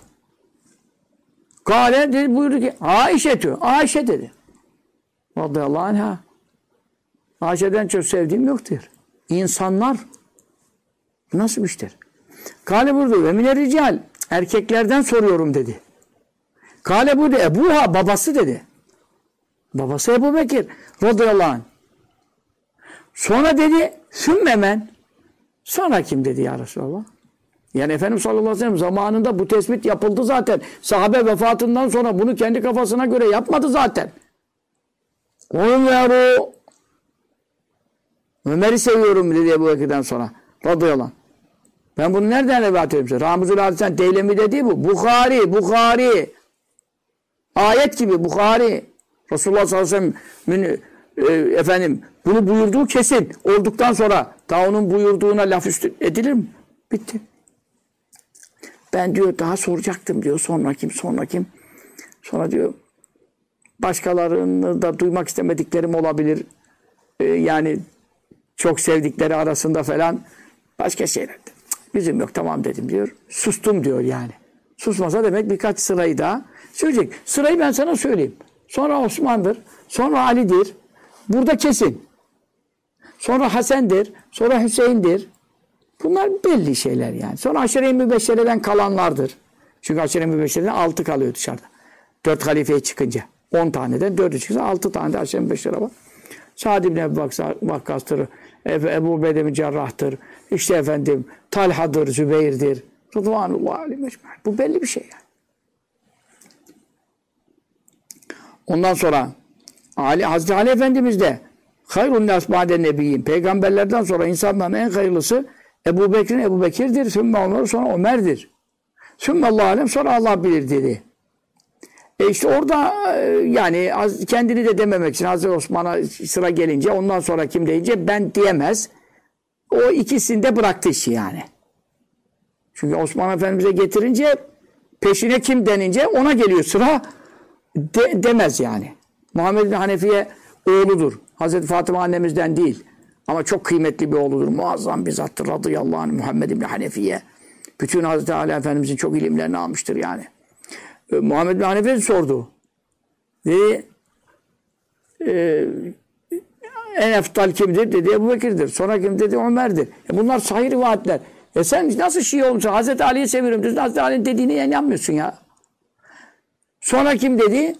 A: Kale dedi, buyurdu ki Ayşe dedi. Radıyallahu anh'a. Ayşe'den çok sevdiğim yoktur. İnsanlar nasıl bir iştir? Kale buyurdu ve miner rical. Erkeklerden soruyorum dedi. Kale buyurdu Ebuha babası dedi. Babası Ebu Bekir radıyallahu anh. Sonra dedi sümmemen. Sonra kim dedi ya Resulallah? Yani Efendimiz sallallahu aleyhi ve sellem zamanında bu tespit yapıldı zaten. Sahabe vefatından sonra bunu kendi kafasına göre yapmadı zaten. Ömer'i seviyorum dedi Ebu Bekir'den sonra. Radıyallahu anh. Ben bunu nereden rivayet ediyorum size? Ramuzul Hadisen Deylemi dediği bu. Bukhari. Ayet gibi Bukhari. Resulullah sallallahu aleyhi ve sellem efendim bunu buyurduğu kesin. Olduktan sonra daha onun buyurduğuna laf üstü edilir mi? Bitti. Ben diyor daha soracaktım diyor. Sonra kim? Sonra diyor başkalarını da duymak istemediklerim olabilir. Yani çok sevdikleri arasında falan başka şeyler. Bizim yok tamam dedim diyor. Sustum diyor yani. Susmasa demek birkaç sırayı daha söyleyecek. Sırayı ben sana söyleyeyim. Sonra Osman'dır. Sonra Ali'dir. Burada kesin. Sonra Hasen'dir. Sonra Hüseyin'dir. Bunlar belli şeyler yani. Sonra Aşere-i Mübeşşere'den kalanlardır. Çünkü Aşere-i Mübeşşere'den 6 kalıyor dışarıda. 4 halifeye çıkınca. 10 taneden 4'ü çıkınca 6 tane de Aşere-i Mübeşşere var. Sa'd ibn Ebu Vakkas'tır. Ebu Beydem Cerrah'tır. İşte efendim Talha'dır, Zübeyir'dir. Rıdvanullah aleyhi mecmu'in. Bu belli bir şey yani. Ondan sonra Hazreti Ali Efendimiz de hayrun nas ba'den nebiyyin. Peygamberlerden sonra insanların en hayırlısı Ebu Bekir'dir. Sümme onları sonra Ömer'dir. Sümme Allah alem sonra Allah bilir dedi. İşte orada yani kendini de dememek için Hazreti Osman'a sıra gelince ondan sonra kim deyince ben diyemez. O ikisini de bıraktı işi yani. Çünkü Osman Efendimiz'e getirince peşine kim denince ona geliyor sıra demez yani. Muhammed bin Hanefiye oğludur. Hazreti Fatıma annemizden değil. Ama çok kıymetli bir oğludur. Muazzam bir zattır radıyallahu anh Muhammed bin Hanefiye. Bütün Hazreti Ali Efendimizin çok ilimlerini almıştır yani. Muhammed bin Hanefi sordu. Dedi en eftal kimdir? Dedi Ebu Bekir'dir. Sonra kim dedi? Ömer'dir. Bunlar sahih rivayetler. Sen nasıl Şii olmuşsun? Hazreti Ali'yi seviyorum diyorsun. Hazreti Ali'nin dediğine inanmıyorsun ya. Sonra kim dedi?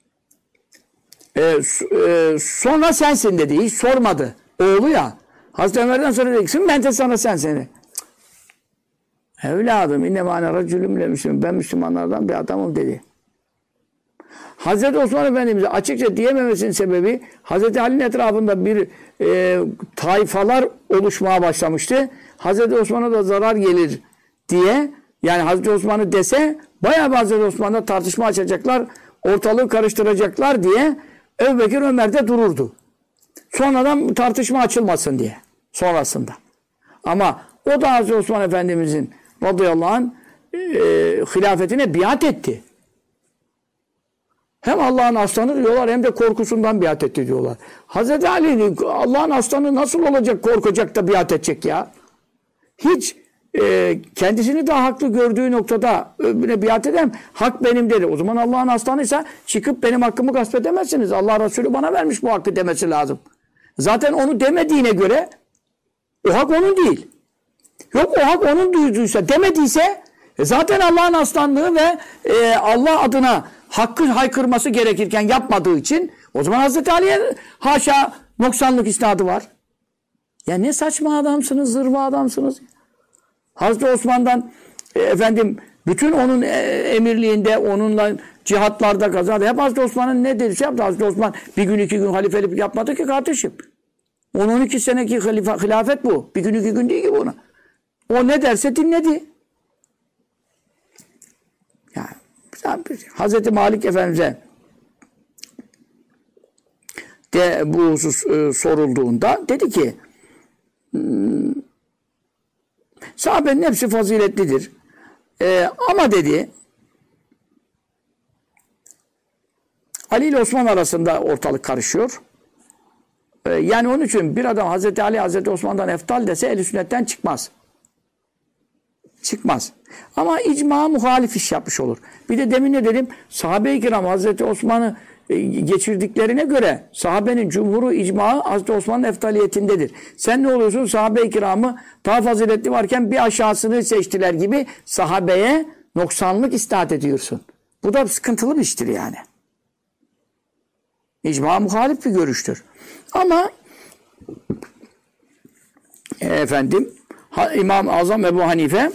A: Sonra sensin dedi. Hiç sormadı. Oğlu ya. Hazreti Ömer'den sonra dedi ben de sana sen seni. Evladım innemâne racülüm lemişim. Ben Müslümanlardan bir adamım dedi. Hazreti Osman Efendimiz'e açıkça diyememesinin sebebi Hazreti Ali'nin etrafında bir tayfalar oluşmaya başlamıştı. Hazreti Osman'a da zarar gelir diye yani Hazreti Osman'ı dese bayağı bir Hazreti Osman'la tartışma açacaklar, ortalığı karıştıracaklar diye Ebu Bekir Ömer'de dururdu. Sonradan tartışma açılmasın diye sonrasında. Ama o da Hazreti Osman Efendimiz'in radıyallahu anh hilafetine biat etti. Hem Allah'ın aslanı diyorlar hem de korkusundan biat etti diyorlar. Hazreti Ali Allah'ın aslanı nasıl olacak korkacak da biat edecek ya? Hiç kendisini daha haklı gördüğü noktada öbürüne biat edem. Hak benim dedi. O zaman Allah'ın aslanıysa çıkıp benim hakkımı gasp edemezsiniz. Allah Resulü bana vermiş bu hakkı demesi lazım. Zaten onu demediğine göre o hak onun değil. Yok o hak onun duyduysa demediyse zaten Allah'ın aslanlığı ve Allah adına hakkı haykırması gerekirken yapmadığı için o zaman Hazreti Ali'ye haşa noksanlık isnadı var. Ya ne saçma adamsınız, zırva adamsınız. Hazreti Osman'dan bütün onun emirliğinde, onunla cihatlarda kazandı. Hep Hazreti Osman'ın ne dedi? Yaptı. Hazreti Osman bir gün 2 gün halifelik yapmadı ki kardeşim. 10-12 seneki hilafet bu. Bir gün 2 gün değil ki bunu. O ne derse dinledi. Yani Hazreti Malik Efendimiz'e de bu husus sorulduğunda dedi ki sahabenin hepsi faziletlidir. Ama dedi Ali ile Osman arasında ortalık karışıyor. Yani onun için bir adam Hazreti Ali Hazreti Osman'dan eftal dese ehl-i sünnetten çıkmaz. Çıkmaz. Ama icma muhalif iş yapmış olur. Bir de demin ne dedim? Sahabe-i kiram Hazreti Osman'ı geçirdiklerine göre sahabenin cumhuru icmağı Hazreti Osman'ın eftaliyetindedir. Sen ne oluyorsun? Sahabe-i kiramı daha faziletli varken bir aşağısını seçtiler gibi sahabeye noksanlık istat ediyorsun. Bu da sıkıntılı bir iştir yani. İcma muhalif bir görüştür. Ama İmam-ı Azam Ebu Hanife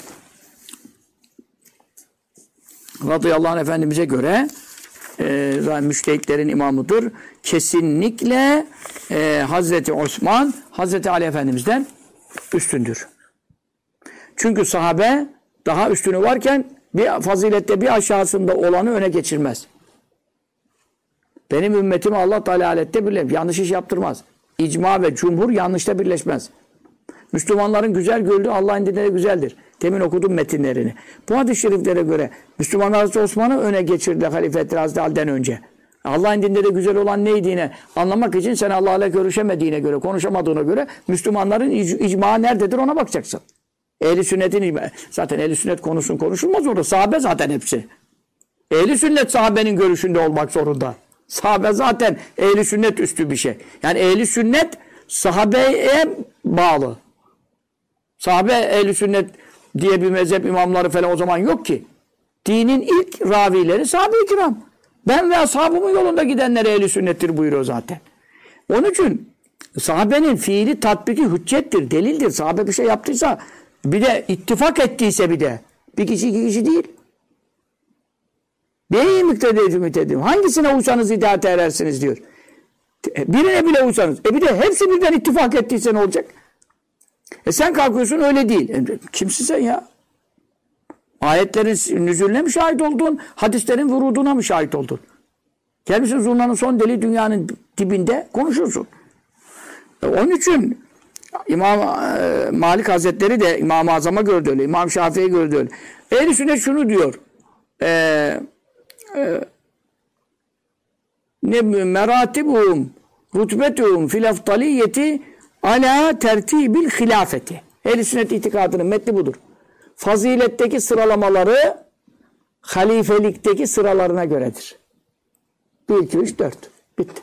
A: radıyallahu anh Efendimiz'e göre müştehitlerin imamıdır. Kesinlikle Hazreti Osman Hazreti Ali Efendimiz'den üstündür. Çünkü sahabe daha üstünü varken bir fazilette bir aşağısında olanı öne geçirmez. Benim ümmetimi Allah Teala alette birleşmez. Yanlış iş yaptırmaz. İcma ve cumhur yanlışta birleşmez. Müslümanların güzel gördüğü Allah'ın indinde de güzeldir. Demin okudum metinlerini. Bu hadis-i şeriflere göre Müslümanlar Hazreti Osman'ı öne geçirdi halifetleri Hazreti Ali'den önce. Allah'ın indinde de güzel olan neydiğini anlamak için sen Allah'la görüşemediğine göre, konuşamadığına göre Müslümanların icma nerededir ona bakacaksın. Ehl-i sünnetin icma. Zaten ehl-i sünnet konuşulmaz orada. Sahabe zaten hepsi. Ehl-i sünnet sahabenin görüşünde olmak zorunda. Sahabe zaten ehl-i sünnet üstü bir şey. Yani ehl-i sünnet sahabeye bağlı. Sahabe ehl-i sünnet diye bir mezhep imamları falan o zaman yok ki. Dinin ilk ravileri sahabe-i kiram. Ben ve ashabımın yolunda gidenler ehl-i sünnettir buyuruyor zaten. Onun için sahabenin fiili tatbiki hüccettir, delildir. Sahabe bir şey yaptıysa bir de ittifak ettiyse bir de bir kişi 2 kişi değil. Neyi müktedeyim? Hangisine uysanız hidayete erersiniz diyor. Birine bile uysanız. Bir de hepsi birden ittifak ettiyse ne olacak? Sen kalkıyorsun öyle değil. Kimsin sen ya? Ayetlerin nüzulüne mi şahit oldun? Hadislerin vuruduna mı şahit oldun? Gelmişsin zurnanın son deliği dünyanın dibinde konuşursun. Onun için İmam Malik Hazretleri de İmam-ı Azam'a gördü öyle. İmam Şafii'ye gördü öyle. Ehl-i sünnet şunu diyor. Ne meratibuhum rutbetuhum fil eftaliyeti ala tertibil hilafeti. Ehl-i sünnet itikadının metni budur. faziletteki sıralamaları halifelikteki sıralarına göredir. 1, 2, 3, 4. Bitti.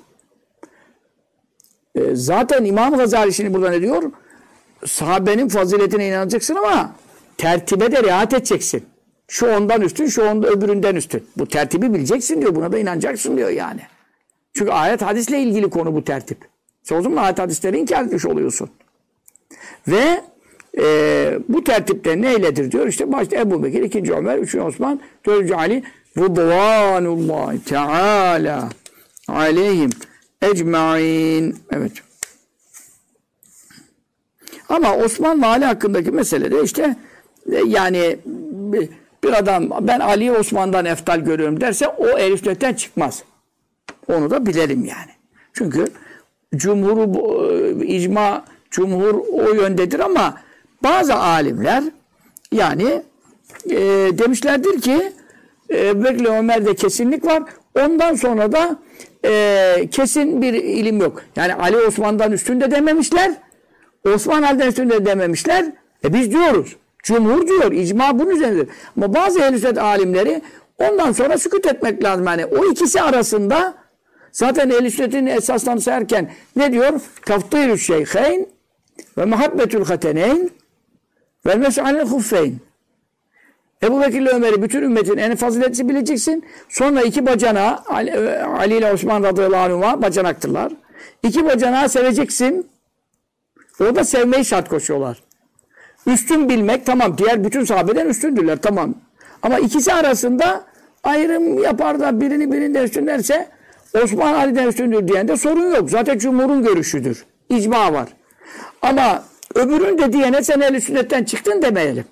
A: Zaten İmam Gazali şimdi burada ne diyor? Sahabenin faziletine inanacaksın ama tertibe de riayet edeceksin. Şu ondan üstün, şu onda öbüründen üstün. Bu tertibi bileceksin diyor. Buna da inanacaksın diyor yani. Çünkü ayet hadisle ilgili konu bu tertip. O zaman ayet hadisleri inkar etmiş oluyorsun. Ve bu tertipte neyledir diyor. İşte başta Ebu Bekir, 2. Ömer, 3. Osman, 4. Ali Rıdvanullahi Teala aleyhim ecmain. Evet. Ama Osman ve Ali hakkındaki meselede işte yani bir adam ben Ali'yi Osman'dan eftal görüyorum derse o ehl-i sünnetten çıkmaz. Onu da bilelim yani. Çünkü icma cumhur o yöndedir ama bazı alimler yani demişlerdir ki Bekle Ömer'de kesinlik var. Ondan sonra da kesin bir ilim yok. Yani Ali Osman'dan üstün de dememişler. Osman Ali'den üstün de dememişler. Biz diyoruz. Cumhur diyor. İcma bunun üzerindedir. Ama bazı ehl-i sünnet alimleri ondan sonra sükût etmek lazım. Yani o ikisi arasında zaten ehl-i sünnetin esaslarını sayarken ne diyor? Tafdîlü şeyheyn ve muhabbetül hateneyn ve mes'alel huffeyn. Ebu Bekir ile Ömer'i bütün ümmetin en faziletli bileceksin. Sonra iki bacana Ali ile Osman radıyallahu anhuma bacanaktırlar. İki bacanağı seveceksin. O da sevmeyi şart koşuyorlar. Üstün bilmek tamam. Diğer bütün sahabeden üstündürler tamam. Ama ikisi arasında ayrım yapar da birini birinden üstün derse Osman Ali'den üstündür diyen de sorun yok. Zaten cumhurun görüşüdür. İcma var. Ama öbürün de diyene sen ehl-i sünnetten çıktın demeyelim.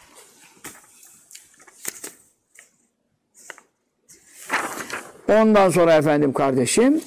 A: Ondan sonra efendim kardeşim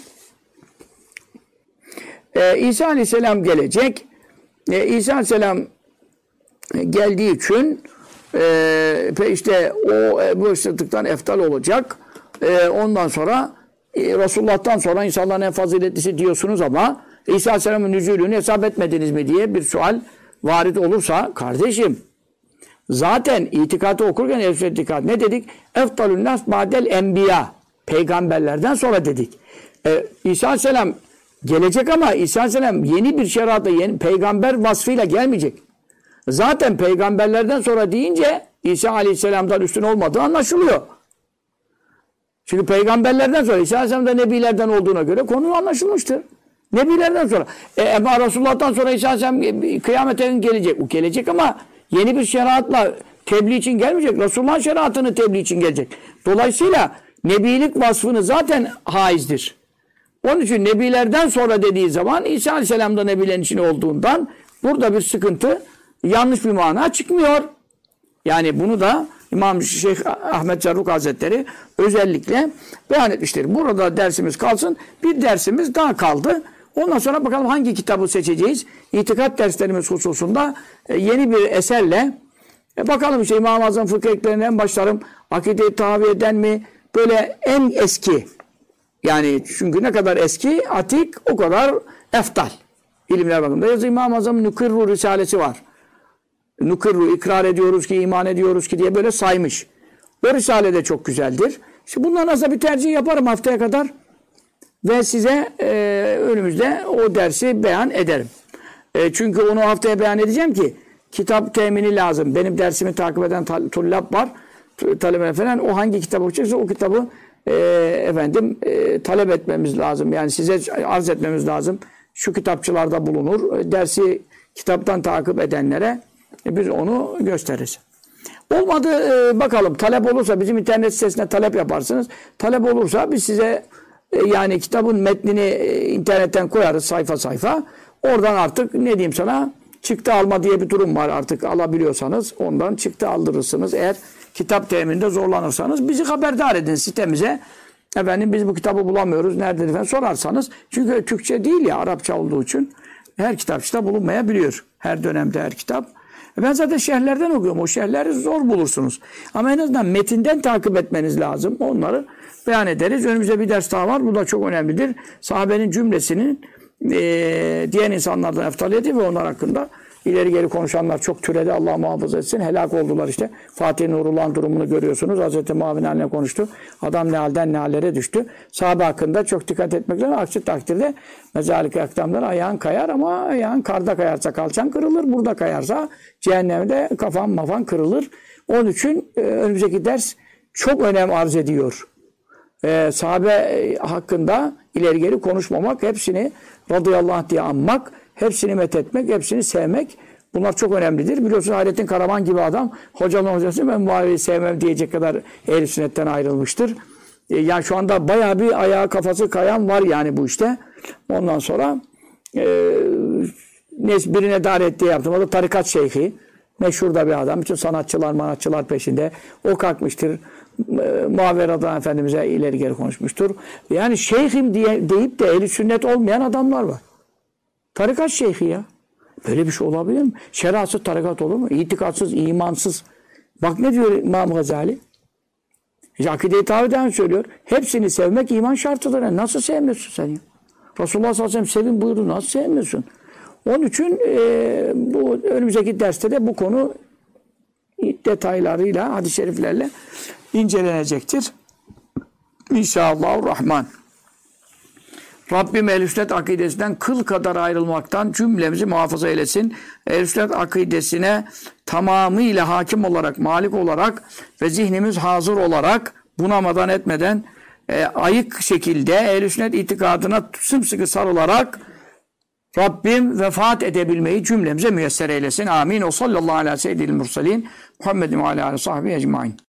A: İsa Aleyhisselam gelecek. İsa Aleyhisselam geldiği için işte o bu Sıddık'tan eftal olacak. Ondan sonra Resulullah'tan sonra insanların en faziletlisi diyorsunuz ama İsa Aleyhisselam'ın nüzulünü hesap etmediniz mi diye bir sual varit olursa kardeşim zaten itikadı okurken itikad ne dedik? Eftalun nas ba'del enbiya. Peygamberlerden sonra dedik. İsa Aleyhisselam gelecek ama İsa Aleyhisselam yeni bir şeriatla, yeni peygamber vasfıyla gelmeyecek. Zaten peygamberlerden sonra deyince İsa Aleyhisselam'dan üstün olmadığı anlaşılıyor. Çünkü peygamberlerden sonra İsa Aleyhisselam da nebilerden olduğuna göre konu anlaşılmıştır. Nebilerden sonra. Ama Resulullah'tan sonra İsa Aleyhisselam kıyamete gelecek. O gelecek ama yeni bir şeriatla tebliğ için gelmeyecek. Resulullah'ın şeriatını tebliğ için gelecek. Dolayısıyla nebilik vasfını zaten haizdir. Onun için nebilerden sonra dediği zaman İsa Aleyhisselam da nebilerin içine olduğundan burada bir sıkıntı, yanlış bir mana çıkmıyor. Yani bunu da İmam Şeyh Ahmet Cerruk Hazretleri özellikle beyan etmiştir. Burada dersimiz kalsın. Bir dersimiz daha kaldı. Ondan sonra bakalım hangi kitabı seçeceğiz. İtikat derslerimiz hususunda yeni bir eserle bakalım işte İmam-ı Azam fıkıh eklerinden başlarım. Akide-i Tahaviye'den mi? Böyle en eski. Yani çünkü ne kadar eski, atik o kadar eftal. İlimler bakımında. Yazı İmam-ı Azam'ın Nukirru Risalesi var. Nukirru, ikrar ediyoruz ki, iman ediyoruz ki diye böyle saymış. O Risale de çok güzeldir. İşte bundan nasıl bir tercih yaparım haftaya kadar. Ve size önümüzde o dersi beyan ederim. Çünkü onu haftaya beyan edeceğim ki kitap temini lazım. Benim dersimi takip eden tullab var. Talebe falan o hangi kitap okuyacaksa o kitabı talep etmemiz lazım. Yani size arz etmemiz lazım. Şu kitapçılarda bulunur. Dersi kitaptan takip edenlere biz onu gösteririz. Olmadı bakalım. Talep olursa bizim internet sitesine talep yaparsınız. Talep olursa biz size yani kitabın metnini internetten koyarız sayfa sayfa. Oradan artık ne diyeyim sana çıktı alma diye bir durum var artık alabiliyorsanız ondan çıktı aldırırsınız. Eğer kitap temininde zorlanırsanız bizi haberdar edin sitemize. Efendim biz bu kitabı bulamıyoruz. Nerede falan sorarsanız. Çünkü Türkçe değil ya Arapça olduğu için her kitapçıda bulunmayabiliyor. Her dönemde her kitap. Ben zaten şerhlerden okuyorum. O şerhleri zor bulursunuz. Ama en azından metinden takip etmeniz lazım. Onları beyan ederiz. Önümüzde bir ders daha var. Bu da çok önemlidir. Sahabenin cümlesinin diğer insanlardan eftaliyeti ve onlar hakkında ileri geri konuşanlar çok türedi. Allah muhafaza etsin. Helak oldular işte. Fatih Nurullah'ın durumunu görüyorsunuz. Hazreti Muaviye haline konuştu. Adam ne halden ne hallere düştü. Sahabe hakkında çok dikkat etmek lazım. Aksi takdirde mezalik akdamlar ayağın kayar ama ayağın karda kayarsa kalçan kırılır. Burada kayarsa cehennemde kafan mafan kırılır. Onun için önümüzdeki ders çok önem arz ediyor. Sahabe hakkında ileri geri konuşmamak, hepsini radıyallahu anh diye anmak, hepsini methetmek, hepsini sevmek, bunlar çok önemlidir. Biliyorsunuz Hayrettin Karaman gibi adam hocamın hocası ben Muaviye'yi sevmem diyecek kadar ehl-i sünnetten ayrılmıştır. Yani şu anda bayağı bir ayağı kafası kayan var yani bu işte. Ondan sonra birine davet diye yaptım. O da tarikat şeyhi. Meşhur da bir adam. Bütün sanatçılar peşinde. O kalkmıştır. Muaviye radıyallahu anh Efendimiz'e ileri geri konuşmuştur. Yani şeyhim deyip de ehli sünnet olmayan adamlar var. Tarikat şeyhi ya. Böyle bir şey olabilir mi? Şeriatsız tarikat olur mu? İtikatsız, imansız. Bak ne diyor İmam Gazali? Akide-i Tahavi'den söylüyor. Hepsini sevmek iman şartıdır. Yani nasıl sevmiyorsun sen ya? Resulullah sallallahu aleyhi ve sellem sevin buyurdu. Nasıl sevmiyorsun? Onun için bu önümüzdeki derste de bu konu detaylarıyla, hadis-i şeriflerle incelenecektir. İnşallahurrahman. Rabbim ehl-i sünnet akidesinden kıl kadar ayrılmaktan cümlemizi muhafaza eylesin. Ehl-i sünnet akidesine tamamıyla hakim olarak, malik olarak ve zihnimiz hazır olarak bunamadan etmeden ayık şekilde ehl-i sünnet itikadına sımsıkı sarılarak Rabbim vefat edebilmeyi cümlemize müyesser eylesin. Amin. O sallallahu aleyhi ve sellem murselin. Muhammedin ve aleyhi ve sahbihi ecmain.